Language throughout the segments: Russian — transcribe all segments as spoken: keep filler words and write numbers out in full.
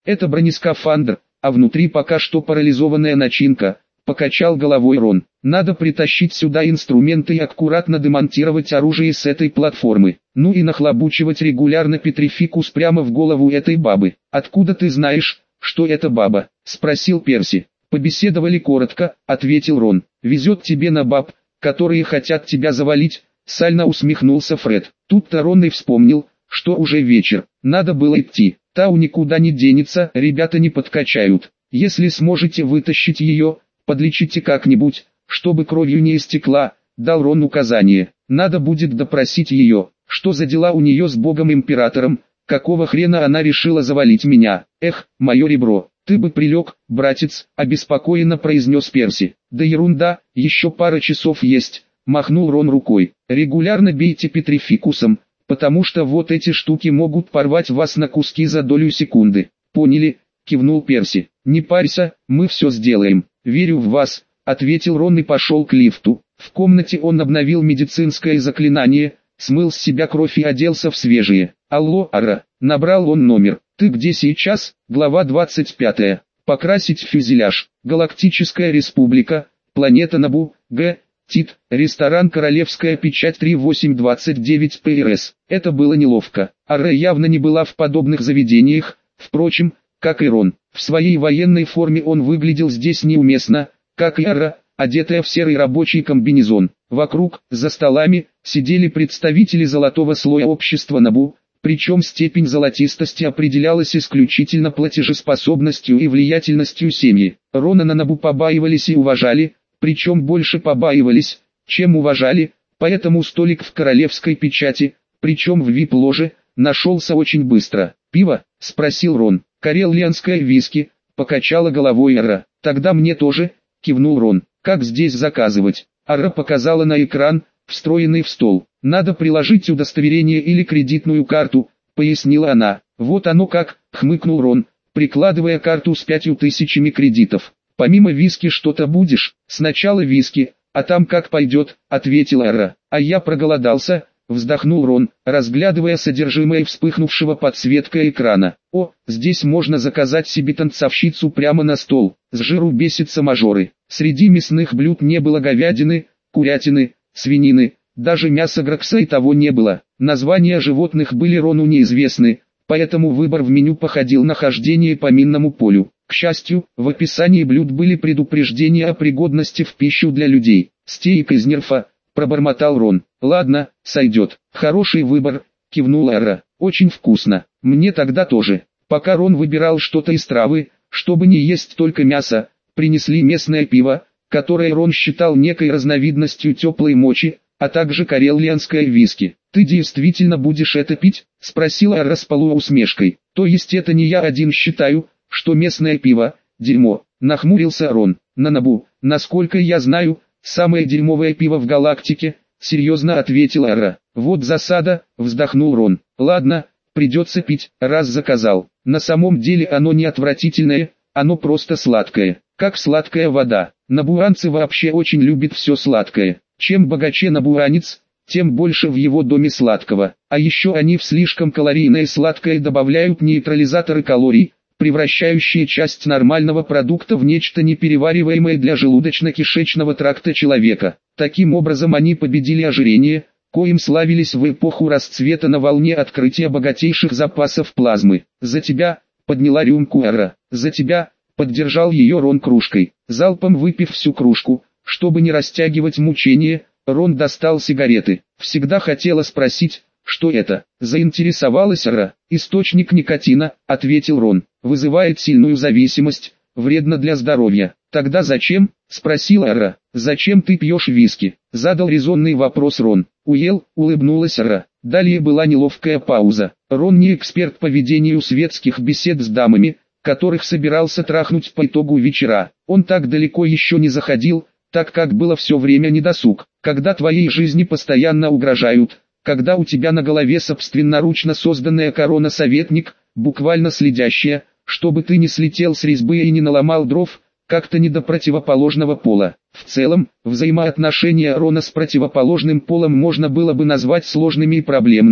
Это бронескафандр, а внутри пока что парализованная начинка, покачал головой Рон. Надо притащить сюда инструменты и аккуратно демонтировать оружие с этой платформы. Ну и нахлобучивать регулярно петрификус прямо в голову этой бабы. Откуда ты знаешь, что это баба? Спросил Перси. Побеседовали коротко, ответил Рон. Везет тебе на баб, которые хотят тебя завалить, сально усмехнулся Фред. Тут-то Рон и вспомнил, что уже вечер, надо было идти. Тау никуда не денется, ребята не подкачают. Если сможете вытащить ее, подлечите как-нибудь, чтобы кровью не истекла, дал Рон указание. Надо будет допросить ее, что за дела у нее с богом-императором, какого хрена она решила завалить меня. Эх, мое ребро, ты бы прилег, братец, обеспокоенно произнес Перси. Да ерунда, еще пара часов есть, махнул Рон рукой. Регулярно бейте петрификусом, потому что вот эти штуки могут порвать вас на куски за долю секунды. Поняли, кивнул Перси. Не парься, мы все сделаем. Верю в вас, ответил Рон и пошел к лифту. В комнате он обновил медицинское заклинание, смыл с себя кровь и оделся в свежее. Алло, Ара, набрал он номер. Ты где сейчас? Глава двадцать пятая. Покрасить фюзеляж. Галактическая республика, планета Набу, Г. Тит, ресторан «Королевская печать» тридцать восемь двадцать девять пэ эр эс. Это было неловко. Ара явно не была в подобных заведениях, впрочем, как и Рон. В своей военной форме он выглядел здесь неуместно, как и Ара, одетая в серый рабочий комбинезон. Вокруг, за столами, сидели представители золотого слоя общества Набу, причем степень золотистости определялась исключительно платежеспособностью и влиятельностью семьи. Рона на Набу побаивались и уважали, причем больше побаивались, чем уважали, поэтому столик в королевской печати, причем в вип-ложе, нашелся очень быстро. «Пиво?» – спросил Рон. «Карелианское виски», – покачала головой Ара. «Тогда мне тоже», – кивнул Рон. «Как здесь заказывать?» Ара показала на экран, встроенный в стол. «Надо приложить удостоверение или кредитную карту», – пояснила она. «Вот оно как», – хмыкнул Рон, прикладывая карту с пятью тысячами кредитов. «Помимо виски что-то будешь?» «Сначала виски, а там как пойдет», — ответила Ара. «А я проголодался», — вздохнул Рон, разглядывая содержимое вспыхнувшего подсветка экрана. «О, здесь можно заказать себе танцовщицу прямо на стол, с жиру бесятся мажоры». Среди мясных блюд не было говядины, курятины, свинины, даже мяса Гракса и того не было. Названия животных были Рону неизвестны, поэтому выбор в меню походил на хождение по минному полю. К счастью, в описании блюд были предупреждения о пригодности в пищу для людей. «Стейк из нерфа», — пробормотал Рон. «Ладно, сойдет. Хороший выбор», — кивнула Ара. «Очень вкусно. Мне тогда тоже». Пока Рон выбирал что-то из травы, чтобы не есть только мясо, принесли местное пиво, которое Рон считал некой разновидностью теплой мочи, а также карелианское виски. «Ты действительно будешь это пить?» — спросила Ара с полуусмешкой. «То есть это не я один считаю, что местное пиво – дерьмо», – нахмурился Рон. «На Набу, насколько я знаю, самое дерьмовое пиво в галактике», – серьезно ответила Ара. «Вот засада», – вздохнул Рон. «Ладно, придется пить, раз заказал. На самом деле оно не отвратительное, оно просто сладкое, как сладкая вода. Набуанцы вообще очень любят все сладкое. Чем богаче набуанец, тем больше в его доме сладкого. А еще они в слишком калорийное сладкое добавляют нейтрализаторы калорий, превращающие часть нормального продукта в нечто неперевариваемое для желудочно-кишечного тракта человека. Таким образом они победили ожирение, коим славились в эпоху расцвета на волне открытия богатейших запасов плазмы. «За тебя», — подняла рюмку Ара. «За тебя», — поддержал ее Рон кружкой. Залпом выпив всю кружку, чтобы не растягивать мучения, Рон достал сигареты. Всегда хотела спросить, что это? Заинтересовалась Ара. «Источник никотина», — ответил Рон. «Вызывает сильную зависимость, вредно для здоровья». «Тогда зачем?» — спросила Ара. «Зачем ты пьешь виски?» — задал резонный вопрос Рон. «Уел», — улыбнулась Ара. Далее была неловкая пауза. Рон не эксперт по ведению светских бесед с дамами, которых собирался трахнуть по итогу вечера. Он так далеко еще не заходил, так как было все время недосуг. Когда твоей жизни постоянно угрожают, когда у тебя на голове собственноручно созданная корона советник, буквально следящая, чтобы ты не слетел с резьбы и не наломал дров, как-то не до противоположного пола. В целом, взаимоотношения Рона с противоположным полом можно было бы назвать сложными и проблемными,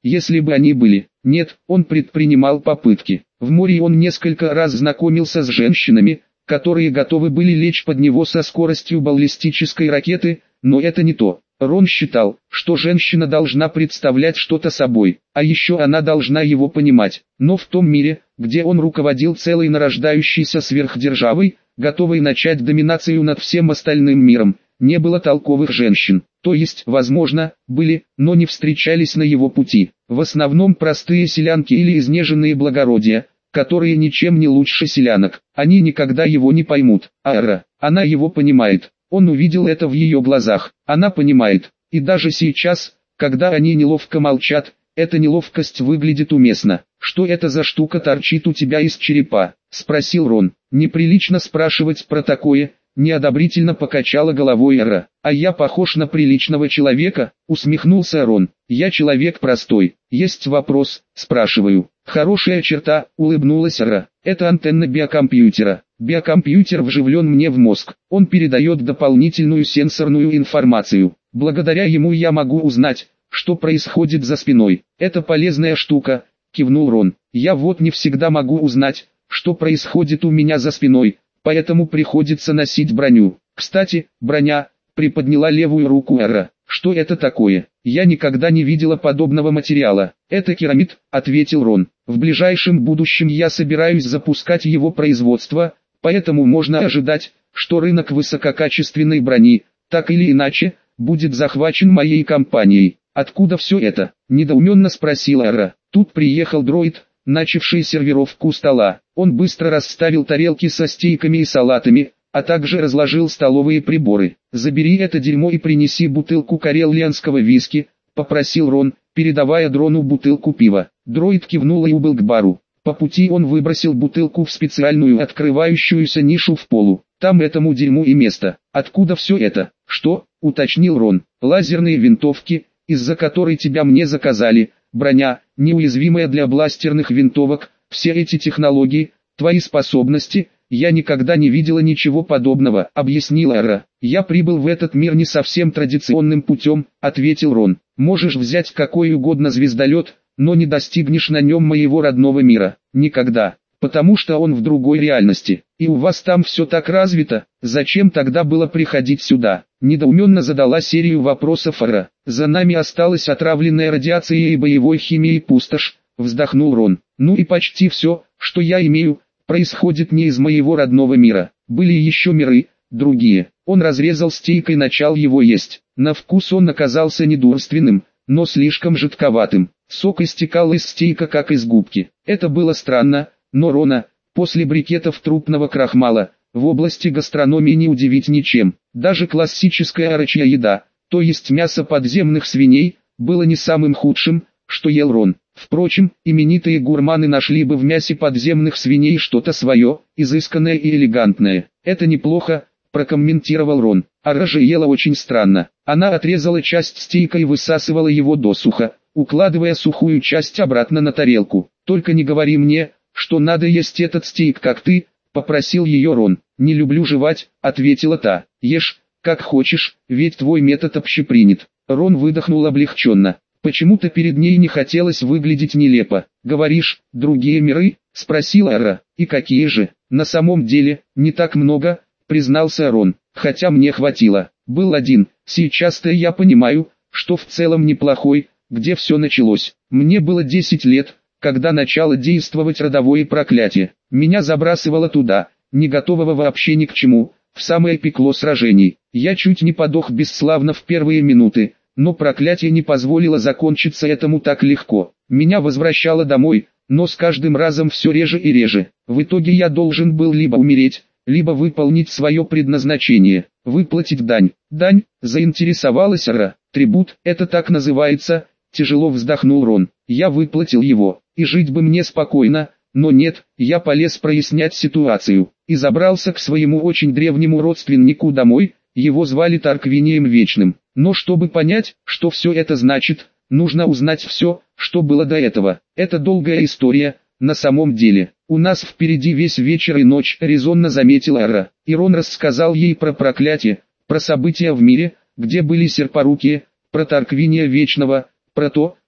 если бы они были. Нет, он предпринимал попытки. В море он несколько раз знакомился с женщинами, которые готовы были лечь под него со скоростью баллистической ракеты, но это не то. Рон считал, что женщина должна представлять что-то собой, а еще она должна его понимать. Но в том мире, где он руководил целой нарождающейся сверхдержавой, готовой начать доминацию над всем остальным миром, не было толковых женщин. То есть, возможно, были, но не встречались на его пути. В основном простые селянки или изнеженные благородия, которые ничем не лучше селянок. Они никогда его не поймут. Ара, она его понимает. Он увидел это в ее глазах. Она понимает. И даже сейчас, когда они неловко молчат, эта неловкость выглядит уместно. «Что это за штука торчит у тебя из черепа?» – спросил Рон. «Неприлично спрашивать про такое», – неодобрительно покачала головой Ара. «А я похож на приличного человека?» – усмехнулся Рон. «Я человек простой. Есть вопрос?» – спрашиваю. «Хорошая черта», – улыбнулась Ара. «Это антенна биокомпьютера. Биокомпьютер вживлен мне в мозг. Он передает дополнительную сенсорную информацию. Благодаря ему я могу узнать, что происходит за спиной. Это полезная штука», – кивнул Рон. «Я вот не всегда могу узнать, что происходит у меня за спиной, поэтому приходится носить броню. Кстати, броня», – приподняла левую руку Ара. «Что это такое? Я никогда не видела подобного материала». «Это керамид», – ответил Рон. «В ближайшем будущем я собираюсь запускать его производство, поэтому можно ожидать, что рынок высококачественной брони, так или иначе, будет захвачен моей компанией». «Откуда все это?» – недоуменно спросила Ара. Тут приехал дроид, начавший сервировку стола. Он быстро расставил тарелки со стейками и салатами, а также разложил столовые приборы. «Забери это дерьмо и принеси бутылку карелианского виски», – попросил Рон, передавая дрону бутылку пива. Дроид кивнул и убыл к бару. По пути он выбросил бутылку в специальную открывающуюся нишу в полу. «Там этому дерьму и место». «Откуда все это?» «Что?» – уточнил Рон. «Лазерные винтовки, из-за которой тебя мне заказали, броня, неуязвимая для бластерных винтовок, все эти технологии, твои способности». «Я никогда не видела ничего подобного», — объяснила Ара. «Я прибыл в этот мир не совсем традиционным путем», — ответил Рон. «Можешь взять какой угодно звездолет, но не достигнешь на нем моего родного мира. Никогда. Потому что он в другой реальности. И у вас там все так развито, зачем тогда было приходить сюда?» Недоуменно задала серию вопросов Ара. «За нами осталась отравленная радиацией и боевой химией пустошь», — вздохнул Рон. «Ну и почти все, что я имею, происходит не из моего родного мира. Были еще миры, другие». Он разрезал стейк и начал его есть. На вкус он оказался недурственным, но слишком жидковатым. Сок истекал из стейка как из губки. Это было странно, но Рона, после брикетов трупного крахмала, в области гастрономии не удивить ничем. Даже классическая орочья еда, то есть мясо подземных свиней, было не самым худшим, что ел Рон. Впрочем, именитые гурманы нашли бы в мясе подземных свиней что-то свое, изысканное и элегантное. «Это неплохо», – прокомментировал Рон. Ара же ела очень странно. Она отрезала часть стейка и высасывала его досуха, укладывая сухую часть обратно на тарелку. «Только не говори мне, что надо есть этот стейк как ты», – попросил ее Рон. «Не люблю жевать», – ответила та. «Ешь, как хочешь, ведь твой метод общепринят». Рон выдохнул облегченно. Почему-то перед ней не хотелось выглядеть нелепо. «Говоришь, другие миры?» – спросила Ара. «И какие же?» «На самом деле, не так много», – признался Рон. «Хотя мне хватило. Был один. Сейчас-то я понимаю, что в целом неплохой. Где все началось? Мне было десять лет, когда начало действовать родовое проклятие. Меня забрасывало туда, не готового вообще ни к чему, в самое пекло сражений. Я чуть не подох бесславно в первые минуты. Но проклятие не позволило закончиться этому так легко. Меня возвращало домой, но с каждым разом все реже и реже. В итоге я должен был либо умереть, либо выполнить свое предназначение, выплатить дань. «Дань?» – заинтересовалась Ара. «Трибут, это так называется», – тяжело вздохнул Рон. «Я выплатил его, и жить бы мне спокойно, но нет, я полез прояснять ситуацию, и забрался к своему очень древнему родственнику домой, его звали Тарквинием Вечным. Но чтобы понять, что все это значит, нужно узнать все, что было до этого. Это долгая история, на самом деле. У нас впереди весь вечер и ночь», — резонно заметила Ара. И Рон рассказал ей про проклятие, про события в мире, где были серпорукие, про Тарквиния Вечного, про то,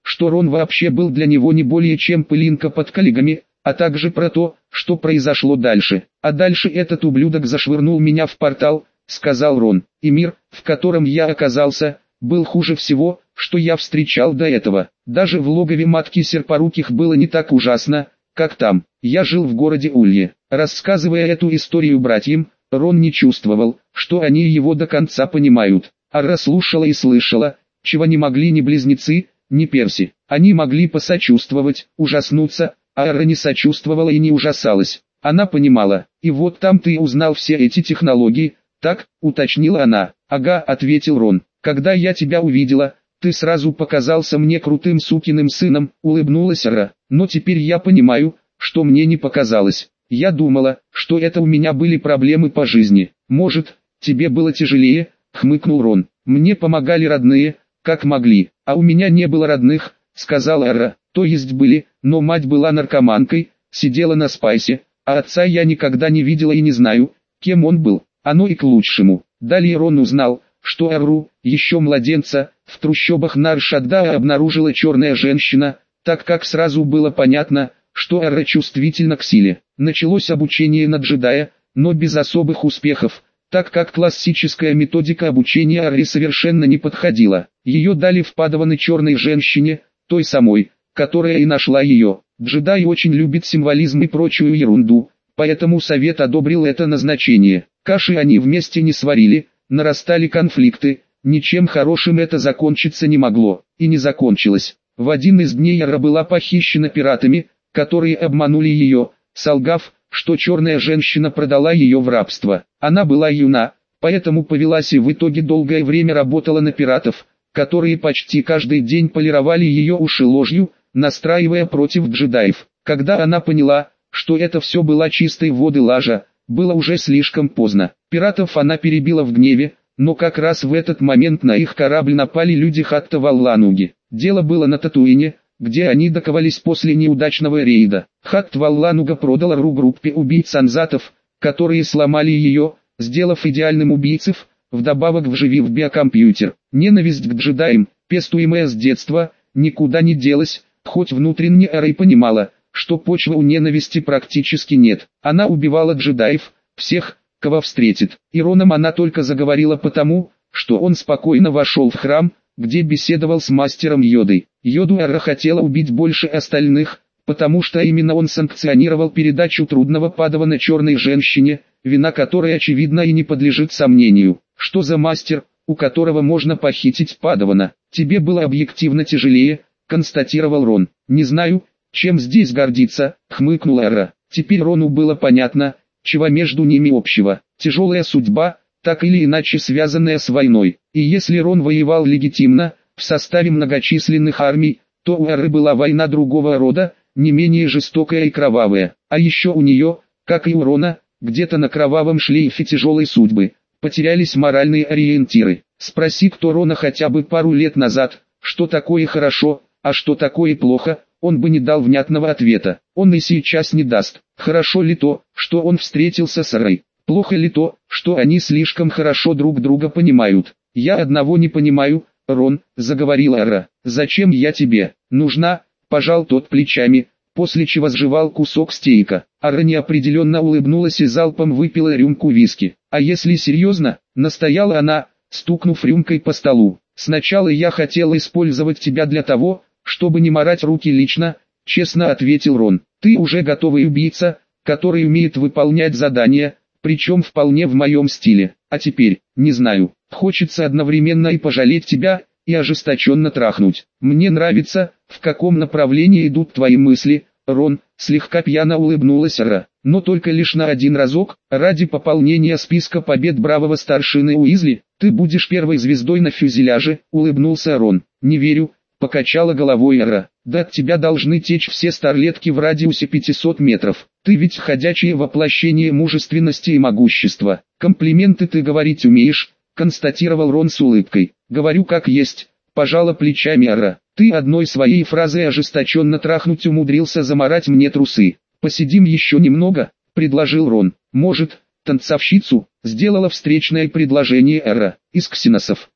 что Рон вообще был для него не более чем пылинка под коллегами, а также про то, что произошло дальше. А дальше этот ублюдок зашвырнул меня в портал, сказал Рон, и мир, в котором я оказался, был хуже всего, что я встречал до этого. Даже в логове матки Серпоруких было не так ужасно, как там. Я жил в городе Улье. Рассказывая эту историю братьям, Рон не чувствовал, что они его до конца понимают. Ара слушала и слышала, чего не могли ни близнецы, ни Перси. Они могли посочувствовать, ужаснуться, а Ара не сочувствовала и не ужасалась. Она понимала, и вот там ты узнал все эти технологии, так, уточнила она. Ага, ответил Рон. Когда я тебя увидела, ты сразу показался мне крутым сукиным сыном, улыбнулась Ара. Но теперь я понимаю, что мне не показалось. Я думала, что это у меня были проблемы по жизни. Может, тебе было тяжелее, хмыкнул Рон. Мне помогали родные, как могли, а у меня не было родных, сказала Ара. То есть были, но мать была наркоманкой, сидела на спайсе, а отца я никогда не видела и не знаю, кем он был. Оно и к лучшему. Далее Рон узнал, что Ару, еще младенца, в трущобах Нар-Шаддаа обнаружила черная женщина, так как сразу было понятно, что Ара чувствительна к силе. Началось обучение на джедая, но без особых успехов, так как классическая методика обучения Аре совершенно не подходила. Ее дали в падаваны черной женщине, той самой, которая и нашла ее. Джедай очень любит символизм и прочую ерунду, поэтому совет одобрил это назначение. Каши они вместе не сварили, нарастали конфликты, ничем хорошим это закончиться не могло, и не закончилось. В один из дней Ара была похищена пиратами, которые обманули ее, солгав, что черная женщина продала ее в рабство. Она была юна, поэтому повелась и в итоге долгое время работала на пиратов, которые почти каждый день полировали ее уши ложью, настраивая против джедаев. Когда она поняла, что это все была чистой воды лажа, было уже слишком поздно. Пиратов она перебила в гневе, но как раз в этот момент на их корабль напали люди Хатта Валлануги. Дело было на Татуине, где они доковались после неудачного рейда. Хатт Валлануга продал Ару группе убийц-анзатов, которые сломали ее, сделав идеальным убийцев, вдобавок вживив биокомпьютер. Ненависть к джедаям, пестуемая с детства, никуда не делась, хоть внутренне Ара и понимала, что почвы у ненависти практически нет. Она убивала джедаев, всех, кого встретит. И Роном она только заговорила потому, что он спокойно вошел в храм, где беседовал с мастером Йодой. Йоду Ара хотела убить больше остальных, потому что именно он санкционировал передачу трудного падавана черной женщине, вина которой очевидна и не подлежит сомнению. Что за мастер, у которого можно похитить падавана? Тебе было объективно тяжелее, констатировал Рон. Не знаю, чем здесь гордиться, хмыкнула Ара. Теперь Рону было понятно, чего между ними общего. Тяжелая судьба, так или иначе связанная с войной. И если Рон воевал легитимно, в составе многочисленных армий, то у Ары была война другого рода, не менее жестокая и кровавая. А еще у нее, как и у Рона, где-то на кровавом шлейфе тяжелой судьбы, потерялись моральные ориентиры. Спроси кто Рона хотя бы пару лет назад, что такое хорошо, а что такое плохо, он бы не дал внятного ответа. Он и сейчас не даст. Хорошо ли то, что он встретился с Арой? Плохо ли то, что они слишком хорошо друг друга понимают? Я одного не понимаю, Рон, заговорила Ара. Зачем я тебе нужна? Пожал тот плечами, после чего сживал кусок стейка. Ара неопределенно улыбнулась и залпом выпила рюмку виски. А если серьезно, настояла она, стукнув рюмкой по столу. Сначала я хотела использовать тебя для того, чтобы не марать руки лично, честно ответил Рон. Ты уже готовый убийца, который умеет выполнять задания, причем вполне в моем стиле. А теперь, не знаю, хочется одновременно и пожалеть тебя, и ожесточенно трахнуть. Мне нравится, в каком направлении идут твои мысли, Рон, слегка пьяно улыбнулась Ара. Но только лишь на один разок, ради пополнения списка побед бравого старшины Уизли, ты будешь первой звездой на фюзеляже, улыбнулся Рон. Не верю, покачала головой Ара. Да от тебя должны течь все старлетки в радиусе пятисот метров. Ты ведь ходячее воплощение мужественности и могущества. Комплименты ты говорить умеешь, констатировал Рон с улыбкой. Говорю как есть, пожала плечами Ара. Ты одной своей фразой ожесточенно трахнуть умудрился замарать мне трусы. Посидим еще немного, предложил Рон. Может, танцовщицу? Сделала встречное предложение Ара. Из ксеносов.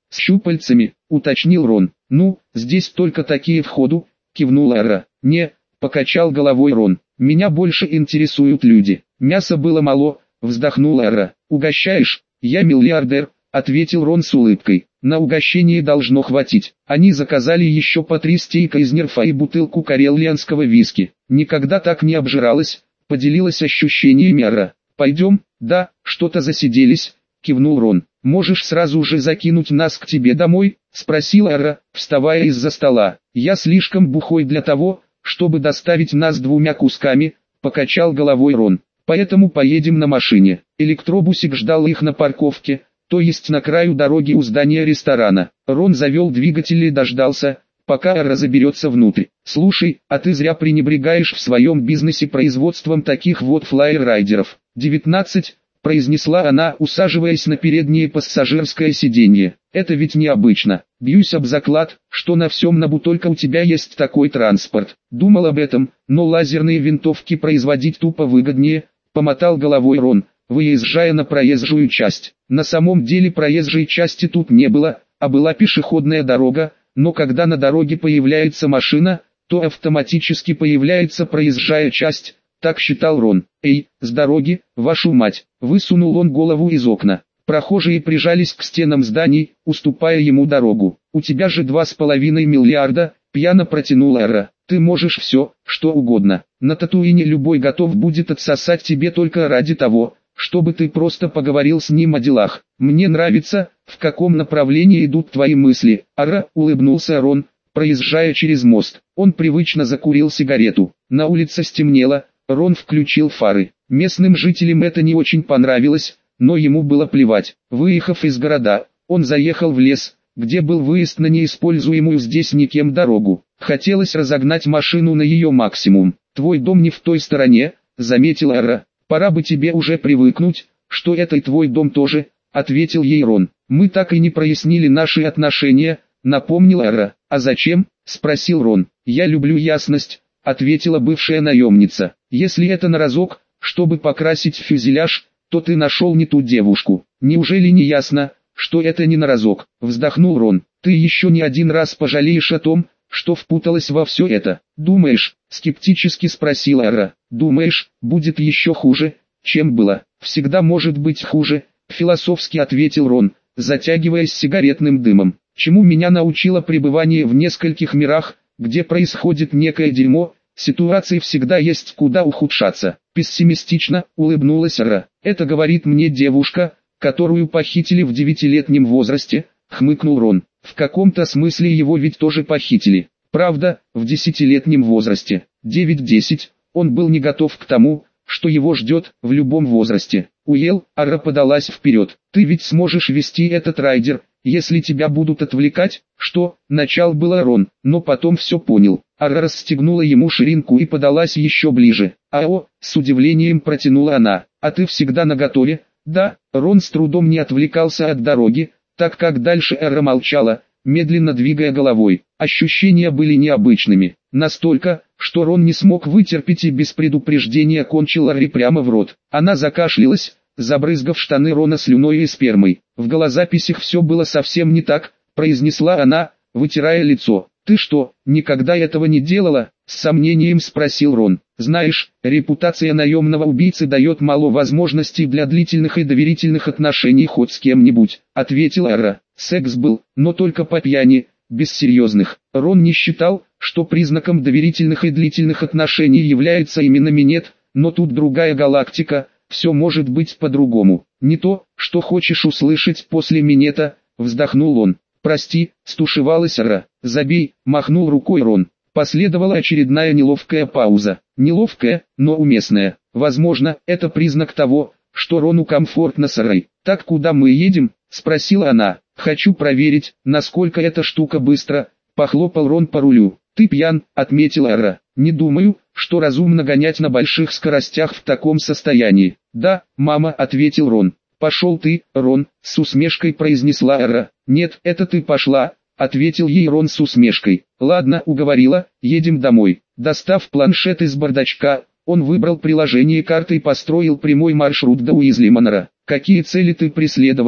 «С щупальцами», — уточнил Рон. «Ну, здесь только такие входу», — кивнула Ара. «Не», — покачал головой Рон. «Меня больше интересуют люди. Мяса было мало», — вздохнула Ара. «Угощаешь?» «Я миллиардер», — ответил Рон с улыбкой. «На угощение должно хватить». Они заказали еще по три стейка из нерфа и бутылку карелианского виски. «Никогда так не обжиралась», — поделилась ощущениями Ара. «Пойдем?» «Да, что-то засиделись», — кивнул Рон. «Можешь сразу же закинуть нас к тебе домой?» — спросила Ара, вставая из-за стола. «Я слишком бухой для того, чтобы доставить нас двумя кусками», — покачал головой Рон. «Поэтому поедем на машине». Электробусик ждал их на парковке, то есть на краю дороги у здания ресторана. Рон завел двигатель и дождался, пока Ара заберется внутрь. «Слушай, а ты зря пренебрегаешь в своем бизнесе производством таких вот флайер-райдеров». «девятнадцать», — произнесла она, усаживаясь на переднее пассажирское сиденье. «Это ведь необычно. Бьюсь об заклад, что на всем Набу только у тебя есть такой транспорт». Думал об этом, но лазерные винтовки производить тупо выгоднее, помотал головой Рон, выезжая на проезжую часть. На самом деле проезжей части тут не было, а была пешеходная дорога, но когда на дороге появляется машина, то автоматически появляется проезжая часть, так считал Рон. «Эй, с дороги, вашу мать!» Высунул он голову из окна. Прохожие прижались к стенам зданий, уступая ему дорогу. «У тебя же два с половиной миллиарда», — пьяно протянула Ара. «Ты можешь все, что угодно. На Татуине любой готов будет отсосать тебе только ради того, чтобы ты просто поговорил с ним о делах. Мне нравится, в каком направлении идут твои мысли». «Ара», — улыбнулся Рон, проезжая через мост. Он привычно закурил сигарету. На улице стемнело, Рон включил фары. Местным жителям это не очень понравилось, но ему было плевать. Выехав из города, он заехал в лес, где был выезд на неиспользуемую здесь никем дорогу. Хотелось разогнать машину на ее максимум. «Твой дом не в той стороне», — заметила Ара. «Пора бы тебе уже привыкнуть, что это и твой дом тоже», — ответил ей Рон. «Мы так и не прояснили наши отношения», — напомнила Ара. «А зачем?» — спросил Рон. «Я люблю ясность», — ответила бывшая наемница. «Если это на разок, чтобы покрасить фюзеляж, то ты нашел не ту девушку. Неужели не ясно, что это не на разок?» — вздохнул Рон. «Ты еще не один раз пожалеешь о том, что впуталась во все это. Думаешь?» — скептически спросила Ара. «Думаешь, будет еще хуже, чем было?» «Всегда может быть хуже», — философски ответил Рон, затягиваясь сигаретным дымом. «Чему меня научило пребывание в нескольких мирах, где происходит некое дерьмо, ситуации всегда есть куда ухудшаться». Пессимистично улыбнулась Ара. «Это говорит мне девушка, которую похитили в девятилетнем возрасте», — хмыкнул Рон. «В каком-то смысле его ведь тоже похитили. Правда, в десятилетнем возрасте. девять-десять, он был не готов к тому, что его ждет в любом возрасте». Уел, Ара подалась вперед. «Ты ведь сможешь вести этот райдер, если тебя будут отвлекать?» «Что?» — начал было Рон, но потом все понял. Ара расстегнула ему ширинку и подалась еще ближе. «Ао!» — с удивлением протянула она. «А ты всегда наготове?» «Да». Рон с трудом не отвлекался от дороги, так как дальше Ара молчала, медленно двигая головой. Ощущения были необычными. Настолько, что Рон не смог вытерпеть и без предупреждения кончил Аре прямо в рот. Она закашлялась, забрызгав штаны Рона слюной и спермой. «В голозаписях все было совсем не так», — произнесла она, вытирая лицо. «Ты что, никогда этого не делала?» — с сомнением спросил Рон. «Знаешь, репутация наемного убийцы дает мало возможностей для длительных и доверительных отношений хоть с кем-нибудь», — ответила Ара. «Секс был, но только по пьяни, без серьезных». Рон не считал, что признаком доверительных и длительных отношений является именно минет, но тут другая галактика, все может быть по-другому. «Не то, что хочешь услышать после минета», — вздохнул он. «Прости», — стушевалась Ара. «Забей», — махнул рукой Рон. Последовала очередная неловкая пауза. Неловкая, но уместная. Возможно, это признак того, что Рону комфортно с Арой. «Так куда мы едем?» — спросила она. «Хочу проверить, насколько эта штука быстро», — похлопал Рон по рулю. «Ты пьян», — отметила Ара. «Не думаю, что разумно гонять на больших скоростях в таком состоянии». «Да, мама», — ответил Рон. «Пошел ты, Рон», — с усмешкой произнесла Ара. «Нет, это ты пошла», — ответил ей Рон с усмешкой. «Ладно, уговорила, едем домой». Достав планшет из бардачка, он выбрал приложение карты и построил прямой маршрут до Уизли Манора. «Какие цели ты преследовала?»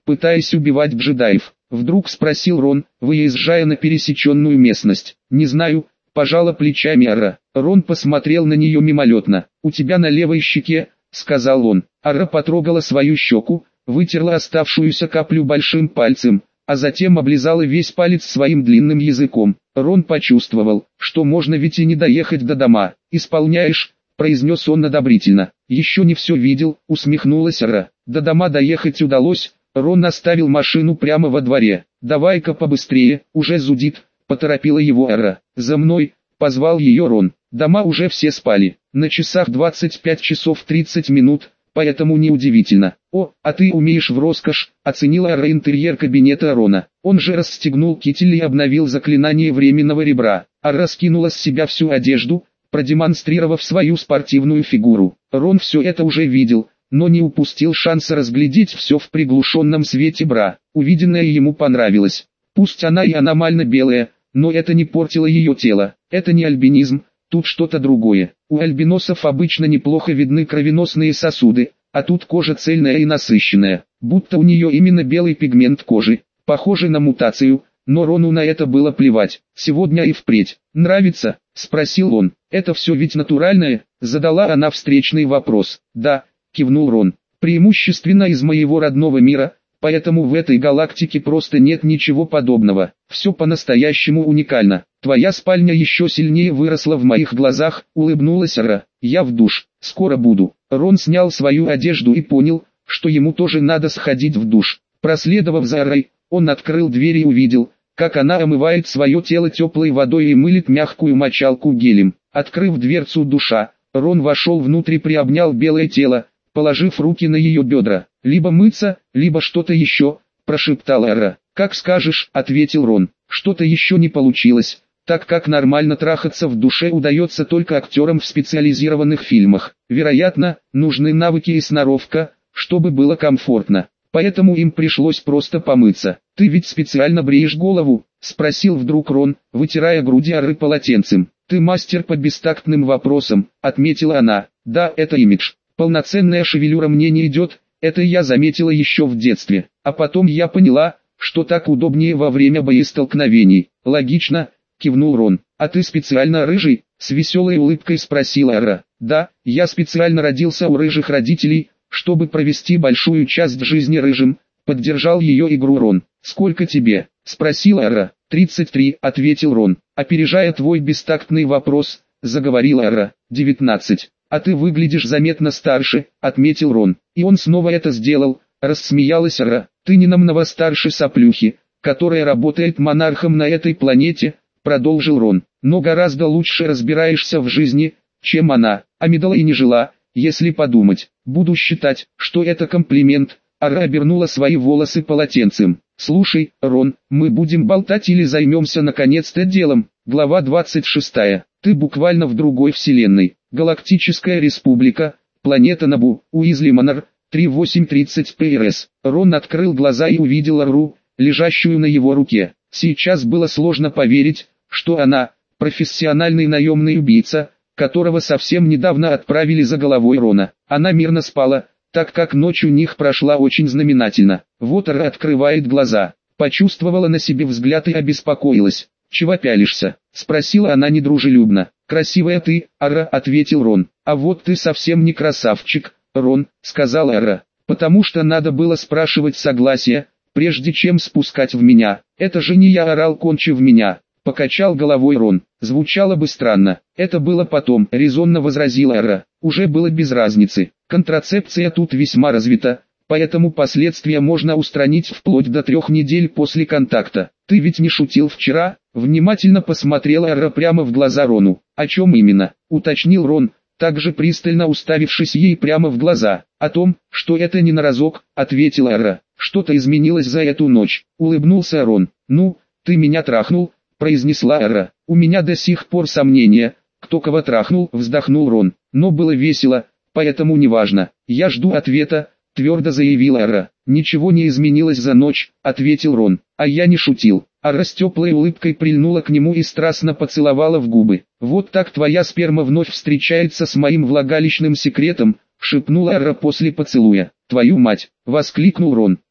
пытаясь убивать джедаев? Вдруг спросил Рон, выезжая на пересеченную местность. Не знаю, пожала плечами Ара. Рон посмотрел на нее мимолетно. У тебя на левой щеке, сказал он. Ара потрогала свою щеку, вытерла оставшуюся каплю большим пальцем, а затем облизала весь палец своим длинным языком. Рон почувствовал, что можно ведь и не доехать до дома. «Исполняешь», — произнес он одобрительно. «Еще не все видел», — усмехнулась Ара. До дома доехать удалось, Рон оставил машину прямо во дворе. «Давай-ка побыстрее, уже зудит», — поторопила его Ара. «За мной», — позвал ее Рон. Дома уже все спали. На часах двадцать пять часов тридцать минут, поэтому неудивительно. «О, а ты умеешь в роскошь», — оценила Ара интерьер кабинета Рона. Он же расстегнул китель и обновил заклинание временного ребра. Ара скинула с себя всю одежду, продемонстрировав свою спортивную фигуру. Рон все это уже видел, но не упустил шанса разглядеть все в приглушенном свете бра. Увиденное ему понравилось. Пусть она и аномально белая, но это не портило ее тело. Это не альбинизм, тут что-то другое. У альбиносов обычно неплохо видны кровеносные сосуды, а тут кожа цельная и насыщенная, будто у нее именно белый пигмент кожи. Похоже на мутацию, но Рону на это было плевать. «Сегодня и впредь. Нравится?» — спросил он. «Это все ведь натуральное?» — задала она встречный вопрос. «Да», — кивнул Рон. «Преимущественно из моего родного мира, поэтому в этой галактике просто нет ничего подобного. Все по-настоящему уникально. Твоя спальня еще сильнее выросла в моих глазах», — улыбнулась Ара. «Я в душ. Скоро буду». Рон снял свою одежду и понял, что ему тоже надо сходить в душ. Проследовав за Арой, он открыл дверь и увидел, как она омывает свое тело теплой водой и мылит мягкую мочалку гелем. Открыв дверцу душа, Рон вошел внутрь и приобнял белое тело, положив руки на ее бедра. «Либо мыться, либо что-то еще», – прошептала Ара. «Как скажешь», – ответил Рон. «Что-то еще не получилось, так как нормально трахаться в душе удается только актерам в специализированных фильмах. Вероятно, нужны навыки и сноровка, чтобы было комфортно. Поэтому им пришлось просто помыться». «Ты ведь специально бреешь голову?» – спросил вдруг Рон, вытирая груди Ары полотенцем. «Ты мастер по бестактным вопросам», – отметила она. «Да, это имидж. Полноценная шевелюра мне не идет, это я заметила еще в детстве. А потом я поняла, что так удобнее во время боестолкновений». «Логично», – кивнул Рон. «А ты специально рыжий?» – с веселой улыбкой спросила Ара. «Да, я специально родился у рыжих родителей, чтобы провести большую часть жизни рыжим», – поддержал ее игру Рон. «Сколько тебе?» – спросила Ара. «тридцать три», – ответил Рон. «Опережая твой бестактный вопрос», – заговорила Ара. «девятнадцать. А ты выглядишь заметно старше», – отметил Рон. И он снова это сделал, рассмеялась Ара. «Ты не намного старше соплюхи, которая работает монархом на этой планете», – продолжил Рон. «Но гораздо лучше разбираешься в жизни, чем она. Амидала и не жила, если подумать. Буду считать, что это комплимент». Ара обернула свои волосы полотенцем. «Слушай, Рон, мы будем болтать или займемся наконец-то делом?» Глава двадцать шестая. «Ты буквально в другой вселенной. Галактическая республика, планета Набу, Уизли Манор, тридцать восемь тридцать пи эр эс». Рон открыл глаза и увидел Ару, лежащую на его руке. Сейчас было сложно поверить, что она, профессиональный наемный убийца, которого совсем недавно отправили за головой Рона. Она мирно спала, так как ночь у них прошла очень знаменательно. Вот Ара открывает глаза, почувствовала на себе взгляд и обеспокоилась. «Чего пялишься?» – спросила она недружелюбно. «Красивая ты, Ара», – ответил Рон. «А вот ты совсем не красавчик, Рон», – сказала Ара. «Потому что надо было спрашивать согласие, прежде чем спускать в меня. Это же не я орал кончи в меня», – покачал головой Рон. Звучало бы странно. «Это было потом», – резонно возразила Ара. «Уже было без разницы. Контрацепция тут весьма развита, поэтому последствия можно устранить вплоть до трех недель после контакта. Ты ведь не шутил вчера?» Внимательно посмотрела Ара прямо в глаза Рону. «О чем именно?» – уточнил Рон, также пристально уставившись ей прямо в глаза. «О том, что это не на разок», – ответила Ара. «Что-то изменилось за эту ночь», – улыбнулся Рон. «Ну, ты меня трахнул», – произнесла Ара. «У меня до сих пор сомнения, кто кого трахнул», – вздохнул Рон. «Но было весело, поэтому неважно. Я жду ответа», – твердо заявила Ара. «Ничего не изменилось за ночь», – ответил Рон. «А я не шутил». Ара с теплой улыбкой прильнула к нему и страстно поцеловала в губы. «Вот так твоя сперма вновь встречается с моим влагалищным секретом», – шепнула Ара после поцелуя. «Твою мать!» – воскликнул Рон.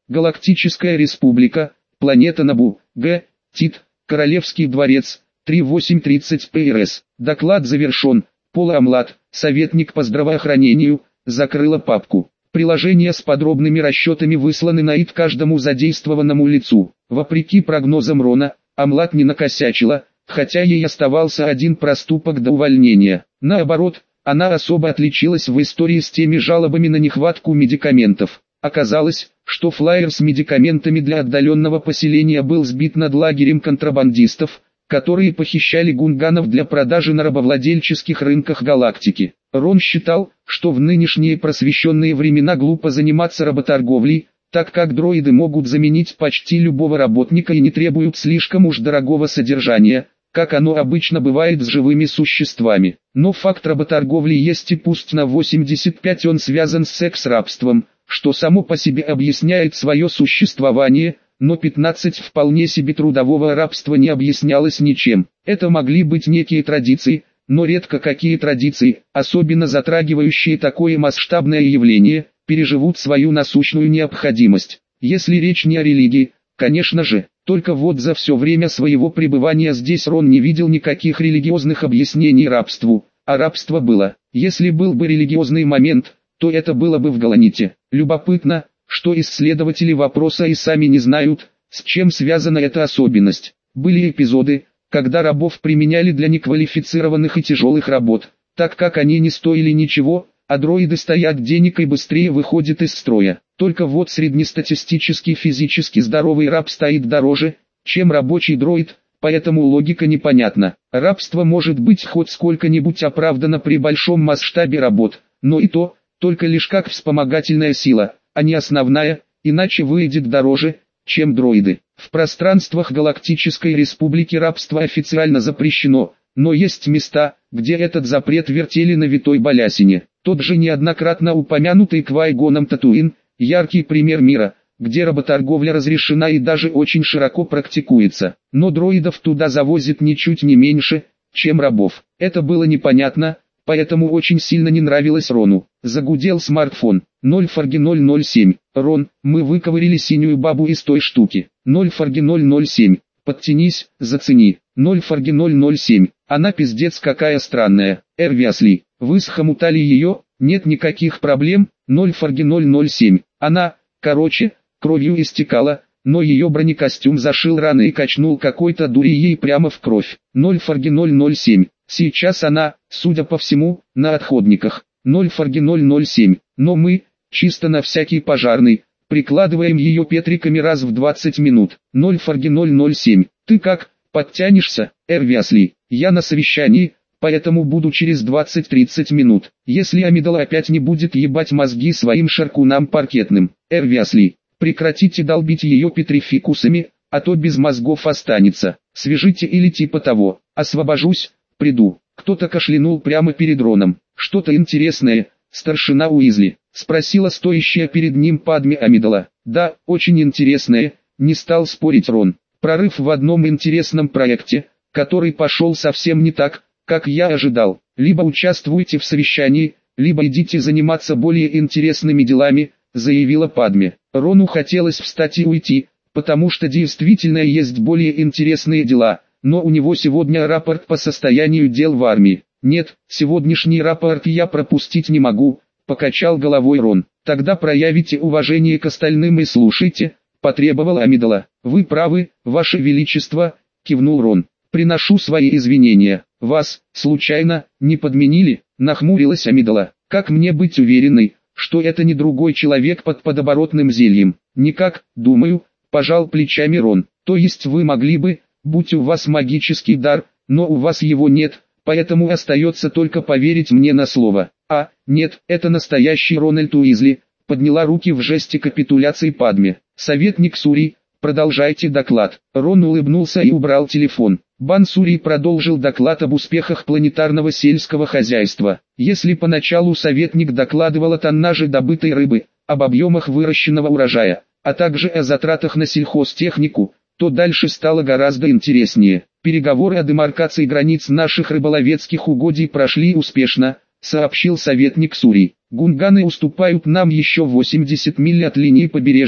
Галактическая республика, планета Набу, Г. Тит, Королевский дворец, тридцать восемь тридцать пэ эр эс. Доклад завершен. Пола Амлат, советник по здравоохранению, закрыла папку. Приложения с подробными расчетами высланы на ИТ каждому задействованному лицу. Вопреки прогнозам Рона, Амлат не накосячила, хотя ей оставался один проступок до увольнения. Наоборот, она особо отличилась в истории с теми жалобами на нехватку медикаментов. Оказалось, что флаер с медикаментами для отдаленного поселения был сбит над лагерем контрабандистов, которые похищали гунганов для продажи на рабовладельческих рынках галактики. Рон считал, что в нынешние просвещенные времена глупо заниматься работорговлей, так как дроиды могут заменить почти любого работника и не требуют слишком уж дорогого содержания, как оно обычно бывает с живыми существами. Но факт работорговли есть, и пусть на восемьдесят пять он связан с секс-рабством, что само по себе объясняет свое существование, но пятнадцать вполне себе трудового рабства не объяснялось ничем. Это могли быть некие традиции, но редко какие традиции, особенно затрагивающие такое масштабное явление, переживут свою насущную необходимость. Если речь не о религии, конечно же, только вот за все время своего пребывания здесь Рон не видел никаких религиозных объяснений рабству, а рабство было. Если был бы религиозный момент, то это было бы в Галаните. Любопытно, что исследователи вопроса и сами не знают, с чем связана эта особенность. Были эпизоды, когда рабов применяли для неквалифицированных и тяжелых работ, так как они не стоили ничего, а дроиды стоят денег и быстрее выходят из строя. Только вот среднестатистический физически здоровый раб стоит дороже, чем рабочий дроид, поэтому логика непонятна. Рабство может быть хоть сколько-нибудь оправдано при большом масштабе работ, но и то, только лишь как вспомогательная сила, а не основная, иначе выйдет дороже, чем дроиды. В пространствах Галактической Республики рабство официально запрещено, но есть места, где этот запрет вертели на витой балясине. Тот же неоднократно упомянутый Квай-Гоном Татуин, яркий пример мира, где работорговля разрешена и даже очень широко практикуется. Но дроидов туда завозят ничуть не меньше, чем рабов. Это было непонятно, поэтому очень сильно не нравилось Рону. Загудел смартфон. ноль форги ноль ноль семь. Рон, мы выковырили синюю бабу из той штуки. ноль форги ноль ноль семь. Подтянись, зацени. ноль форги ноль ноль семь. Она пиздец какая странная. Эрвиасли, вы схомутали ее, нет никаких проблем. ноль форги ноль ноль семь. Она, короче, кровью истекала, но ее бронекостюм зашил раны и качнул какой-то дури ей прямо в кровь. ноль форги ноль ноль семь. Сейчас она, судя по всему, на отходниках. ноль форги ноль ноль семь. Но мы, чисто на всякий пожарный, прикладываем ее петриками раз в двадцать минут. ноль форги ноль ноль семь. Ты как, подтянешься, Эрвиасли? Я на совещании, поэтому буду через двадцать-тридцать минут. Если Амидала опять не будет ебать мозги своим шаркунам паркетным. Эрвиасли, прекратите долбить ее петрификусами, а то без мозгов останется. Свяжите или типа того. Освобожусь, приду. Кто-то кашлянул прямо перед Роном. Что-то интересное, старшина Уизли, спросила стоящая перед ним Падме Амидала. Да, очень интересное, не стал спорить Рон. Прорыв в одном интересном проекте, который пошел совсем не так, как я ожидал. Либо участвуйте в совещании, либо идите заниматься более интересными делами, заявила Падме. Рону хотелось встать и уйти, потому что действительно есть более интересные дела, но у него сегодня рапорт по состоянию дел в армии. Нет, сегодняшний рапорт я пропустить не могу, покачал головой Рон. Тогда проявите уважение к остальным и слушайте, потребовала Амидала. Вы правы, ваше величество, кивнул Рон. Приношу свои извинения. Вас, случайно, не подменили? Нахмурилась Амидала. Как мне быть уверенной, что это не другой человек под подоборотным зельем? Никак, думаю, пожал плечами Рон. То есть вы могли бы, будь у вас магический дар, но у вас его нет, поэтому остается только поверить мне на слово. А, нет, это настоящий Рональд Уизли, подняла руки в жесте капитуляции Падме. Советник Сурий, продолжайте доклад. Рон улыбнулся и убрал телефон. Бан Сурий продолжил доклад об успехах планетарного сельского хозяйства. Если поначалу советник докладывал о тоннаже добытой рыбы, об объемах выращенного урожая, а также о затратах на сельхозтехнику, то дальше стало гораздо интереснее. Переговоры о демаркации границ наших рыболовецких угодий прошли успешно, сообщил советник Сурий. Гунганы уступают нам еще восемьдесят миль от линии побережья,